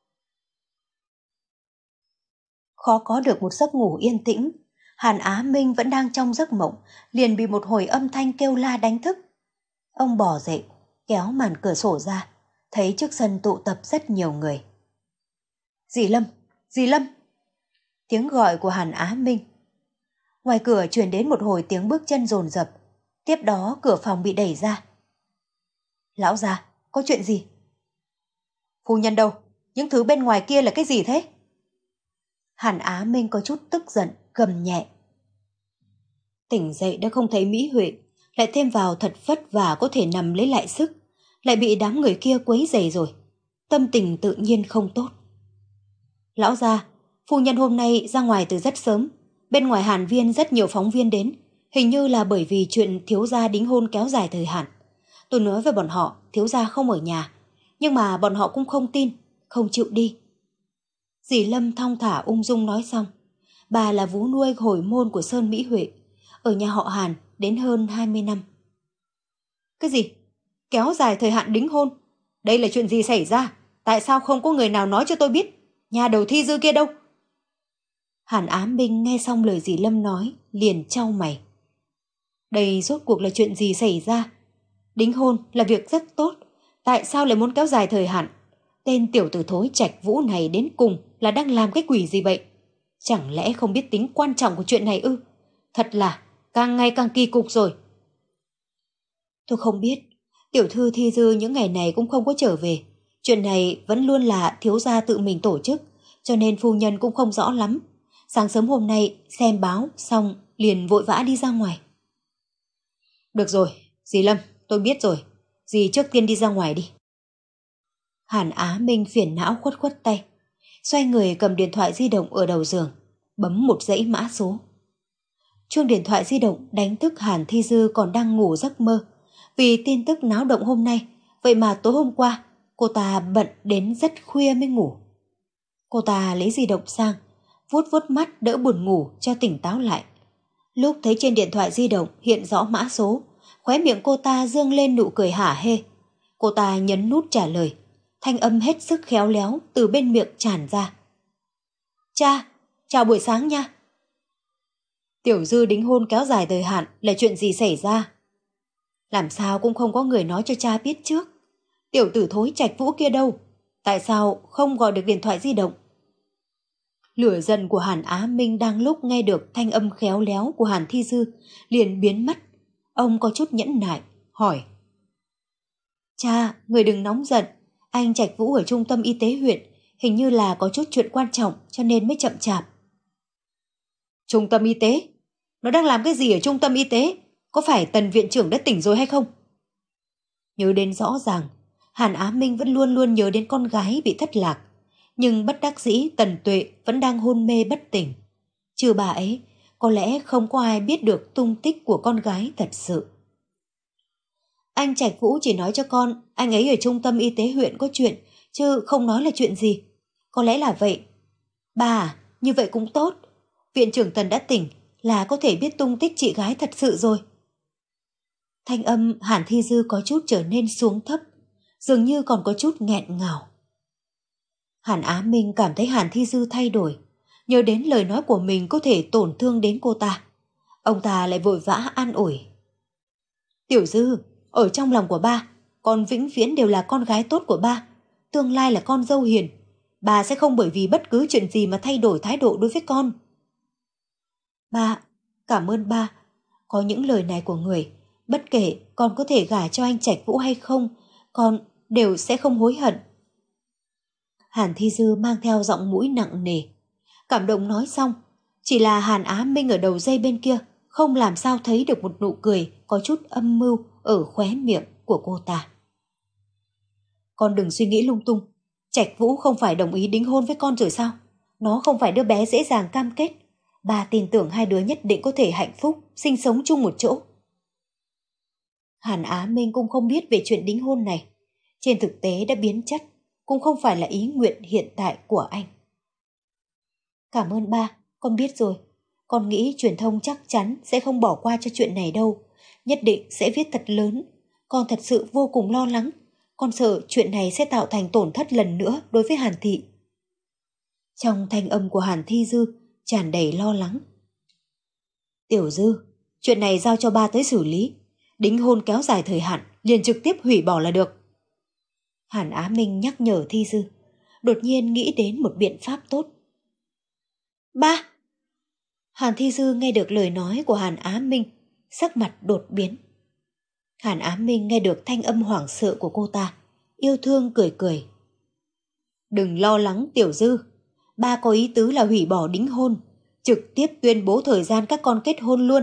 Khó có được một giấc ngủ yên tĩnh, Hàn Á Minh vẫn đang trong giấc mộng, liền bị một hồi âm thanh kêu la đánh thức. Ông bò dậy, kéo màn cửa sổ ra, thấy trước sân tụ tập rất nhiều người. Dì Lâm, dì Lâm! Tiếng gọi của Hàn Á Minh. Ngoài cửa truyền đến một hồi tiếng bước chân dồn dập, tiếp đó cửa phòng bị đẩy ra. Lão già, có chuyện gì? Phu nhân đâu? Những thứ bên ngoài kia là cái gì thế? Hàn Á Minh có chút tức giận, gầm nhẹ. Tỉnh dậy đã không thấy Mỹ Huệ, lại thêm vào thật vất vả có thể nằm lấy lại sức, lại bị đám người kia quấy rầy rồi. Tâm tình tự nhiên không tốt. Lão gia, phu nhân hôm nay ra ngoài từ rất sớm. Bên ngoài Hàn Viên rất nhiều phóng viên đến, hình như là bởi vì chuyện thiếu gia đính hôn kéo dài thời hạn. Tôi nói với bọn họ thiếu gia không ở nhà, nhưng mà bọn họ cũng không tin, không chịu đi. Dì Lâm thong thả ung dung nói xong. Bà là vú nuôi hồi môn của Sơn Mỹ Huệ, ở nhà họ Hàn đến hơn hai mươi năm. Cái gì? Kéo dài thời hạn đính hôn? Đây là chuyện gì xảy ra? Tại sao không có người nào nói cho tôi biết? Nhà đầu thi dư kia đâu? Hàn Á Minh nghe xong lời dì Lâm nói, liền chau mày. Đây rốt cuộc là chuyện gì xảy ra? Đính hôn là việc rất tốt, tại sao lại muốn kéo dài thời hạn? Tên tiểu tử thối Trạch Vũ này đến cùng là đang làm cái quỷ gì vậy? Chẳng lẽ không biết tính quan trọng của chuyện này ư? Thật là càng ngày càng kỳ cục rồi. Tôi không biết, tiểu thư Thi Dư những ngày này cũng không có trở về. Chuyện này vẫn luôn là thiếu gia tự mình tổ chức, cho nên phu nhân cũng không rõ lắm. Sáng sớm hôm nay xem báo xong liền vội vã đi ra ngoài. Được rồi, dì Lâm, tôi biết rồi. Dì trước tiên đi ra ngoài đi. Hàn Á Minh phiền não khuất khuất tay, xoay người cầm điện thoại di động ở đầu giường, bấm một dãy mã số. Chuông điện thoại di động đánh thức Hàn Thi Dư còn đang ngủ giấc mơ. Vì tin tức náo động hôm nay, vậy mà tối hôm qua cô ta bận đến rất khuya mới ngủ. Cô ta lấy di động sang, vuốt vuốt mắt đỡ buồn ngủ cho tỉnh táo lại. Lúc thấy trên điện thoại di động hiện rõ mã số, khóe miệng cô ta dương lên nụ cười hả hê. Cô ta nhấn nút trả lời, thanh âm hết sức khéo léo từ bên miệng tràn ra. Cha, chào buổi sáng nha. Tiểu Dư đính hôn kéo dài thời hạn là chuyện gì xảy ra? Làm sao cũng không có người nói cho cha biết trước. Tiểu tử thối Trạch Vũ kia đâu? Tại sao không gọi được điện thoại di động? Lửa giận của Hàn Á Minh đang lúc nghe được thanh âm khéo léo của Hàn Thi Dư liền biến mất. Ông có chút nhẫn nại, hỏi. Cha, người đừng nóng giận. Anh Trạch Vũ ở trung tâm y tế huyện, hình như là có chút chuyện quan trọng cho nên mới chậm chạp. Trung tâm y tế? Nó đang làm cái gì ở trung tâm y tế? Có phải Tần viện trưởng đã tỉnh rồi hay không? Nhớ đến rõ ràng, Hàn Á Minh vẫn luôn luôn nhớ đến con gái bị thất lạc. Nhưng bất đắc dĩ Tần Tuệ vẫn đang hôn mê bất tỉnh. Trừ bà ấy, có lẽ không có ai biết được tung tích của con gái thật sự. Anh Trạch Vũ chỉ nói cho con anh ấy ở trung tâm y tế huyện có chuyện, chứ không nói là chuyện gì. Có lẽ là vậy. Bà à, như vậy cũng tốt. Viện trưởng Tần đã tỉnh là có thể biết tung tích chị gái thật sự rồi. Thanh âm Hàn Thi Dư có chút trở nên xuống thấp, dường như còn có chút nghẹn ngào. Hàn Á Minh cảm thấy Hàn Thi Dư thay đổi, nhớ đến lời nói của mình có thể tổn thương đến cô ta. Ông ta lại vội vã an ủi. Tiểu Dư, ở trong lòng của ba, con vĩnh viễn đều là con gái tốt của ba, tương lai là con dâu hiền. Ba sẽ không bởi vì bất cứ chuyện gì mà thay đổi thái độ đối với con. Ba, cảm ơn ba. Có những lời này của người, bất kể con có thể gả cho anh Trạch Vũ hay không, con đều sẽ không hối hận. Hàn Thi Dư mang theo giọng mũi nặng nề. Cảm động nói xong, chỉ là Hàn Á Minh ở đầu dây bên kia không làm sao thấy được một nụ cười có chút âm mưu ở khóe miệng của cô ta. Con đừng suy nghĩ lung tung. Trạch Vũ không phải đồng ý đính hôn với con rồi sao? Nó không phải đứa bé dễ dàng cam kết. Bà tin tưởng hai đứa nhất định có thể hạnh phúc, sinh sống chung một chỗ. Hàn Á Minh cũng không biết về chuyện đính hôn này. Trên thực tế đã biến chất, cũng không phải là ý nguyện hiện tại của anh. Cảm ơn ba, con biết rồi. Con nghĩ truyền thông chắc chắn sẽ không bỏ qua cho chuyện này đâu. Nhất định sẽ viết thật lớn. Con thật sự vô cùng lo lắng. Con sợ chuyện này sẽ tạo thành tổn thất lần nữa đối với Hàn Thị. Trong thanh âm của Hàn Thi Dư tràn đầy lo lắng. Tiểu Dư, chuyện này giao cho ba tới xử lý. Đính hôn kéo dài thời hạn, liền trực tiếp hủy bỏ là được. Hàn Á Minh nhắc nhở Thi Dư, đột nhiên nghĩ đến một biện pháp tốt. Ba! Hàn Thi Dư nghe được lời nói của Hàn Á Minh, sắc mặt đột biến. Hàn Á Minh nghe được thanh âm hoảng sợ của cô ta, yêu thương cười cười. Đừng lo lắng Tiểu Dư, ba có ý tứ là hủy bỏ đính hôn, trực tiếp tuyên bố thời gian các con kết hôn luôn.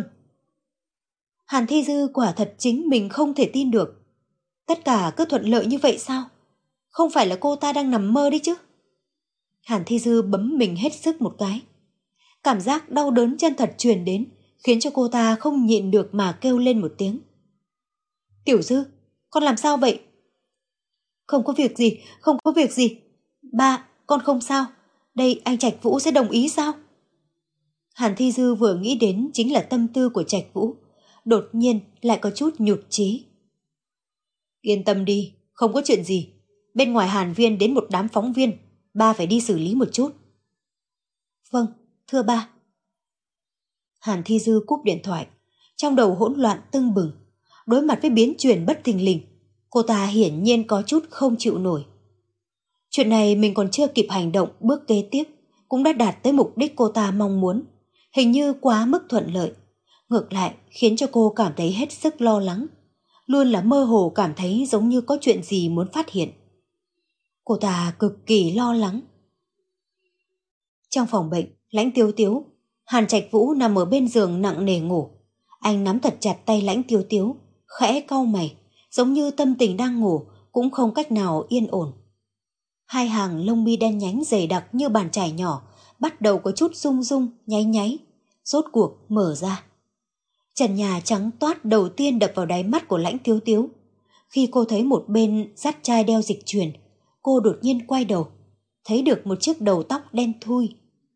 Hàn Thi Dư quả thật chính mình không thể tin được. Tất cả cứ thuận lợi như vậy sao? Không phải là cô ta đang nằm mơ đấy chứ? Hàn Thi Dư bấm mình hết sức một cái. Cảm giác đau đớn chân thật truyền đến, khiến cho cô ta không nhịn được mà kêu lên một tiếng. Tiểu Dư, con làm sao vậy? Không có việc gì, không có việc gì. Ba, con không sao. Đây anh Trạch Vũ sẽ đồng ý sao? Hàn Thi Dư vừa nghĩ đến chính là tâm tư của Trạch Vũ, đột nhiên lại có chút nhụt chí. Yên tâm đi, không có chuyện gì. Bên ngoài Hàn Viên đến một đám phóng viên, ba phải đi xử lý một chút. Vâng, thưa ba. Hàn Thi Dư cúp điện thoại, trong đầu hỗn loạn tưng bừng. Đối mặt với biến chuyển bất thình lình, cô ta hiển nhiên có chút không chịu nổi. Chuyện này mình còn chưa kịp hành động bước kế tiếp, cũng đã đạt tới mục đích cô ta mong muốn. Hình như quá mức thuận lợi, ngược lại khiến cho cô cảm thấy hết sức lo lắng. Luôn là mơ hồ cảm thấy giống như có chuyện gì muốn phát hiện. Cô ta cực kỳ lo lắng. Trong phòng bệnh, Lãnh Tiếu Tiếu, Hàn Trạch Vũ nằm ở bên giường nặng nề ngủ. Anh nắm thật chặt tay Lãnh Tiếu Tiếu, khẽ cau mày, giống như tâm tình đang ngủ cũng không cách nào yên ổn. Hai hàng lông mi đen nhánh dày đặc như bàn chải nhỏ bắt đầu có chút rung rung, nháy nháy, rốt cuộc mở ra. Trần nhà trắng toát đầu tiên đập vào đáy mắt của Lãnh Tiếu Tiếu. Khi cô thấy một bên dắt chai đeo dịch truyền, cô đột nhiên quay đầu, thấy được một chiếc đầu tóc đen thui.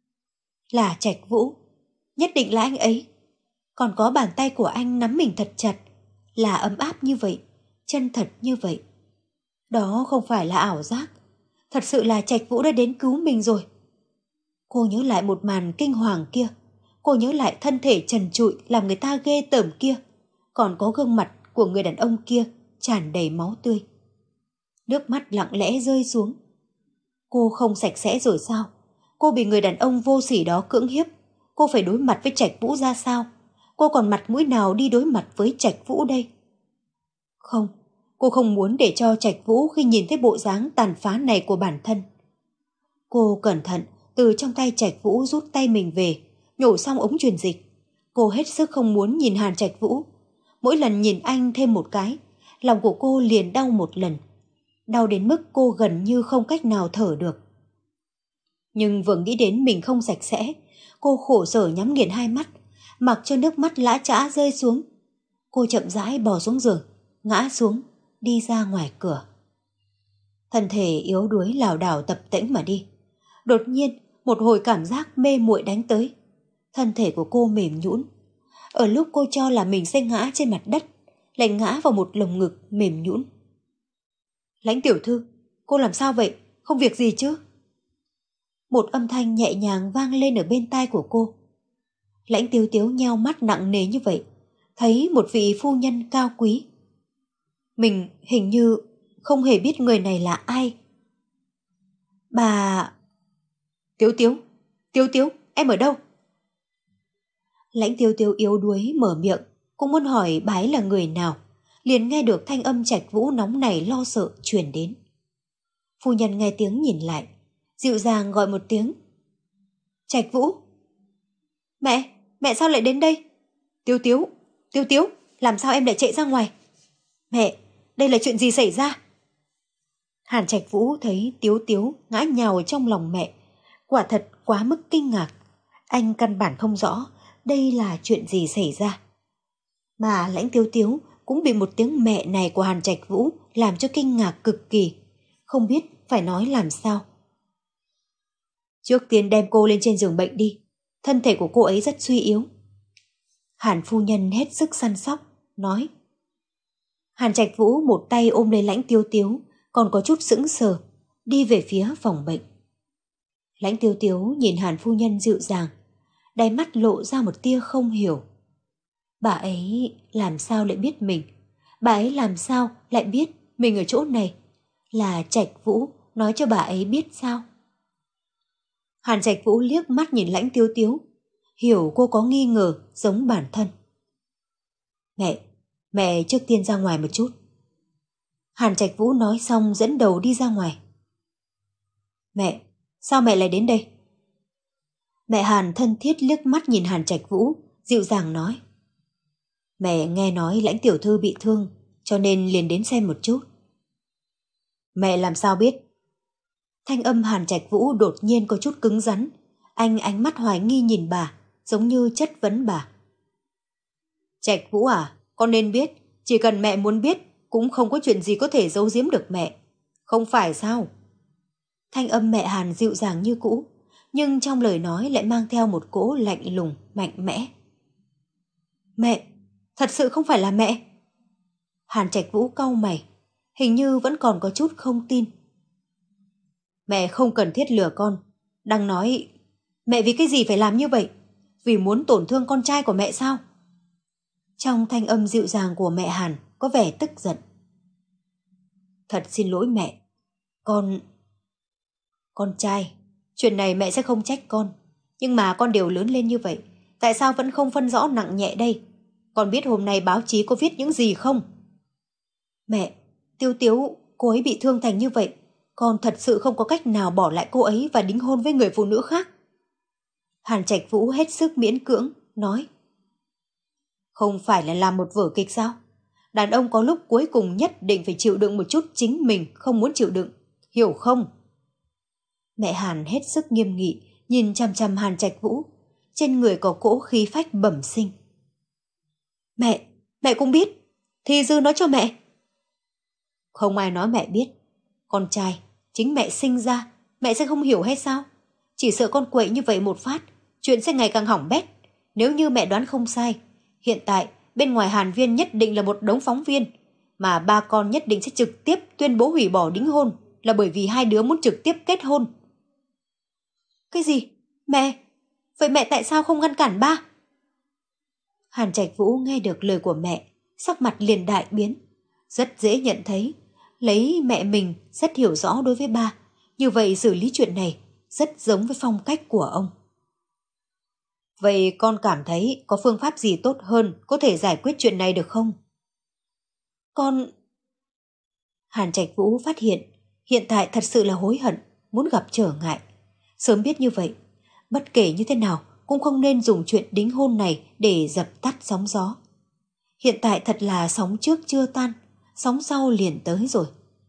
Là Trạch Vũ, nhất định là anh ấy. Còn có bàn tay của anh nắm mình thật chặt, là ấm áp như vậy, chân thật như vậy. Đó không phải là ảo giác, thật sự là Trạch Vũ đã đến cứu mình rồi. Cô nhớ lại một màn kinh hoàng kia, cô nhớ lại thân thể trần trụi làm người ta ghê tởm kia, còn có gương mặt của người đàn ông kia tràn đầy máu tươi. Nước mắt lặng lẽ rơi xuống. Cô không sạch sẽ rồi sao? Cô bị người đàn ông vô sỉ đó cưỡng hiếp, cô phải đối mặt với Trạch Vũ ra sao? Cô còn mặt mũi nào đi đối mặt với Trạch Vũ đây? Không, cô không muốn để cho Trạch Vũ khi nhìn thấy bộ dáng tàn phá này của bản thân. Cô cẩn thận từ trong tay Trạch Vũ rút tay mình về, nhổ xong ống truyền dịch. Cô hết sức không muốn nhìn Hàn Trạch Vũ. Mỗi lần nhìn anh thêm một cái, lòng của cô liền đau một lần. Đau đến mức cô gần như không cách nào thở được. Nhưng vừa nghĩ đến mình không sạch sẽ, cô khổ sở nhắm nghiền hai mắt, mặc cho nước mắt lã chã rơi xuống. Cô chậm rãi bò xuống giường, ngã xuống, đi ra ngoài cửa. Thân thể yếu đuối lảo đảo tập tễnh mà đi. Đột nhiên, một hồi cảm giác mê muội đánh tới. Thân thể của cô mềm nhũn. Ở lúc cô cho là mình sẽ ngã trên mặt đất, lại ngã vào một lồng ngực mềm nhũn. Lãnh tiểu thư, cô làm sao vậy? Không việc gì chứ? Một âm thanh nhẹ nhàng vang lên ở bên tai của cô. Lãnh Tiêu Tiếu nheo mắt nặng nề như vậy, thấy một vị phu nhân cao quý. Mình hình như không hề biết người này là ai. Bà... Tiếu Tiếu, Tiếu Tiếu, em ở đâu? Lãnh Tiêu Tiếu yếu đuối mở miệng, cũng muốn hỏi bà ấy là người nào, liền nghe được thanh âm Trạch Vũ nóng nảy lo sợ truyền đến. Phu nhân nghe tiếng nhìn lại, dịu dàng gọi một tiếng. Trạch Vũ. Mẹ, mẹ sao lại đến đây? Tiếu Tiếu, Tiếu Tiếu, làm sao em lại chạy ra ngoài? Mẹ, đây là chuyện gì xảy ra? Hàn Trạch Vũ thấy Tiếu Tiếu ngã nhào ở trong lòng mẹ, quả thật quá mức kinh ngạc. Anh căn bản không rõ đây là chuyện gì xảy ra. Mà Lãnh Tiếu Tiếu cũng bị một tiếng mẹ này của Hàn Trạch Vũ làm cho kinh ngạc cực kỳ, không biết phải nói làm sao. Trước tiên đem cô lên trên giường bệnh đi, thân thể của cô ấy rất suy yếu. Hàn phu nhân hết sức săn sóc, nói. Hàn Trạch Vũ một tay ôm lấy Lãnh Tiêu Tiếu, còn có chút sững sờ, đi về phía phòng bệnh. Lãnh Tiêu Tiếu nhìn Hàn phu nhân dịu dàng, đáy mắt lộ ra một tia không hiểu. Bà ấy làm sao lại biết mình? Bà ấy làm sao lại biết mình ở chỗ này? Là Trạch Vũ nói cho bà ấy biết sao? Hàn Trạch Vũ liếc mắt nhìn Lãnh Tiêu Tiếu, hiểu cô có nghi ngờ giống bản thân. Mẹ, mẹ trước tiên ra ngoài một chút. Hàn Trạch Vũ nói xong dẫn đầu đi ra ngoài. Mẹ, sao mẹ lại đến đây? Mẹ Hàn thân thiết liếc mắt nhìn Hàn Trạch Vũ, dịu dàng nói. Mẹ nghe nói Lãnh tiểu thư bị thương, cho nên liền đến xem một chút. Mẹ làm sao biết? Thanh âm Hàn Trạch Vũ đột nhiên có chút cứng rắn, anh ánh mắt hoài nghi nhìn bà, giống như chất vấn bà. Trạch Vũ à, con nên biết, chỉ cần mẹ muốn biết, cũng không có chuyện gì có thể giấu giếm được mẹ. Không phải sao? Thanh âm mẹ Hàn dịu dàng như cũ, nhưng trong lời nói lại mang theo một cỗ lạnh lùng, mạnh mẽ. Mẹ, thật sự không phải là mẹ. Hàn Trạch Vũ cau mày, hình như vẫn còn có chút không tin. Mẹ không cần thiết lừa con, đang nói mẹ vì cái gì phải làm như vậy? Vì muốn tổn thương con trai của mẹ sao? Trong thanh âm dịu dàng của mẹ Hàn có vẻ tức giận. Thật xin lỗi mẹ, con... Con trai, chuyện này mẹ sẽ không trách con, nhưng mà con đều lớn lên như vậy, tại sao vẫn không phân rõ nặng nhẹ đây? Con biết hôm nay báo chí có viết những gì không? Mẹ, Tiêu Tiếu, cô ấy bị thương thành như vậy, con thật sự không có cách nào bỏ lại cô ấy và đính hôn với người phụ nữ khác. Hàn Trạch Vũ hết sức miễn cưỡng, nói. Không phải là làm một vở kịch sao? Đàn ông có lúc cuối cùng nhất định phải chịu đựng một chút chính mình không muốn chịu đựng, hiểu không? Mẹ Hàn hết sức nghiêm nghị, nhìn chằm chằm Hàn Trạch Vũ, trên người có cỗ khí phách bẩm sinh. Mẹ, mẹ cũng biết, thì Dư nói cho mẹ. Không ai nói mẹ biết, con trai, chính mẹ sinh ra, mẹ sẽ không hiểu hay sao? Chỉ sợ con quậy như vậy một phát, chuyện sẽ ngày càng hỏng bét. Nếu như mẹ đoán không sai, hiện tại bên ngoài Hàn Viên nhất định là một đống phóng viên, mà ba con nhất định sẽ trực tiếp tuyên bố hủy bỏ đính hôn, là bởi vì hai đứa muốn trực tiếp kết hôn. Cái gì? Mẹ? Vậy mẹ tại sao không ngăn cản ba? Hàn Trạch Vũ nghe được lời của mẹ, sắc mặt liền đại biến. Rất dễ nhận thấy, lấy mẹ mình rất hiểu rõ đối với ba, như vậy xử lý chuyện này rất giống với phong cách của ông. Vậy con cảm thấy có phương pháp gì tốt hơn có thể giải quyết chuyện này được không? Con... Hàn Trạch Vũ phát hiện hiện tại thật sự là hối hận, muốn gặp trở ngại. Sớm biết như vậy, bất kể như thế nào cũng không nên dùng chuyện đính hôn này để dập tắt sóng gió. Hiện tại thật là sóng trước chưa tan, sóng sau liền tới rồi.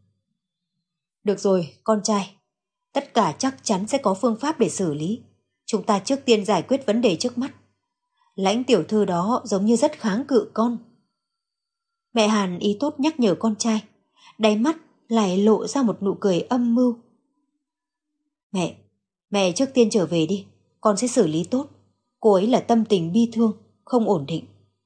Được rồi, con trai. Tất cả chắc chắn sẽ có phương pháp để xử lý. Chúng ta trước tiên giải quyết vấn đề trước mắt. Lãnh tiểu thư đó giống như rất kháng cự con. Mẹ Hàn ý tốt nhắc nhở con trai, đáy mắt lại lộ ra một nụ cười âm mưu. Mẹ, mẹ trước tiên trở về đi, con sẽ xử lý tốt. Cô ấy là tâm tình bi thương, không ổn định.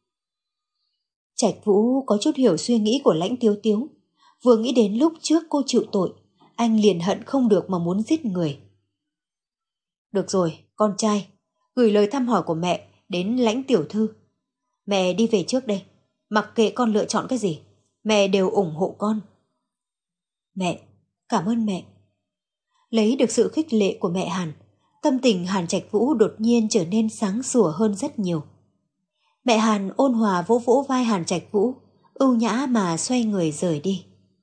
Trạch Vũ có chút hiểu suy nghĩ của Lãnh Tiếu Tiếu. Vừa nghĩ đến lúc trước cô chịu tội, anh liền hận không được mà muốn giết người. Được rồi, con trai, gửi lời thăm hỏi của mẹ đến Lãnh tiểu thư. Mẹ đi về trước đây, mặc kệ con lựa chọn cái gì, mẹ đều ủng hộ con. Mẹ, cảm ơn mẹ. Lấy được sự khích lệ của mẹ Hàn, tâm tình Hàn Trạch Vũ đột nhiên trở nên sáng sủa hơn rất nhiều. Mẹ Hàn ôn hòa vỗ vỗ vai Hàn Trạch Vũ, ưu nhã mà xoay người rời đi.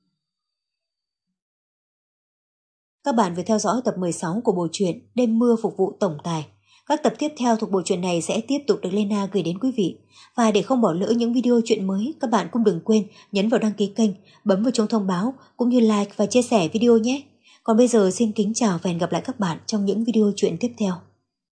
Các bạn vừa theo dõi tập mười sáu của bộ truyện Đêm mưa phục vụ tổng tài. Các tập tiếp theo thuộc bộ truyện này sẽ tiếp tục được Lena gửi đến quý vị. Và để không bỏ lỡ những video truyện mới, các bạn cũng đừng quên nhấn vào đăng ký kênh, bấm vào chuông thông báo cũng như like và chia sẻ video nhé. Còn bây giờ xin kính chào và hẹn gặp lại các bạn trong những video truyện tiếp theo.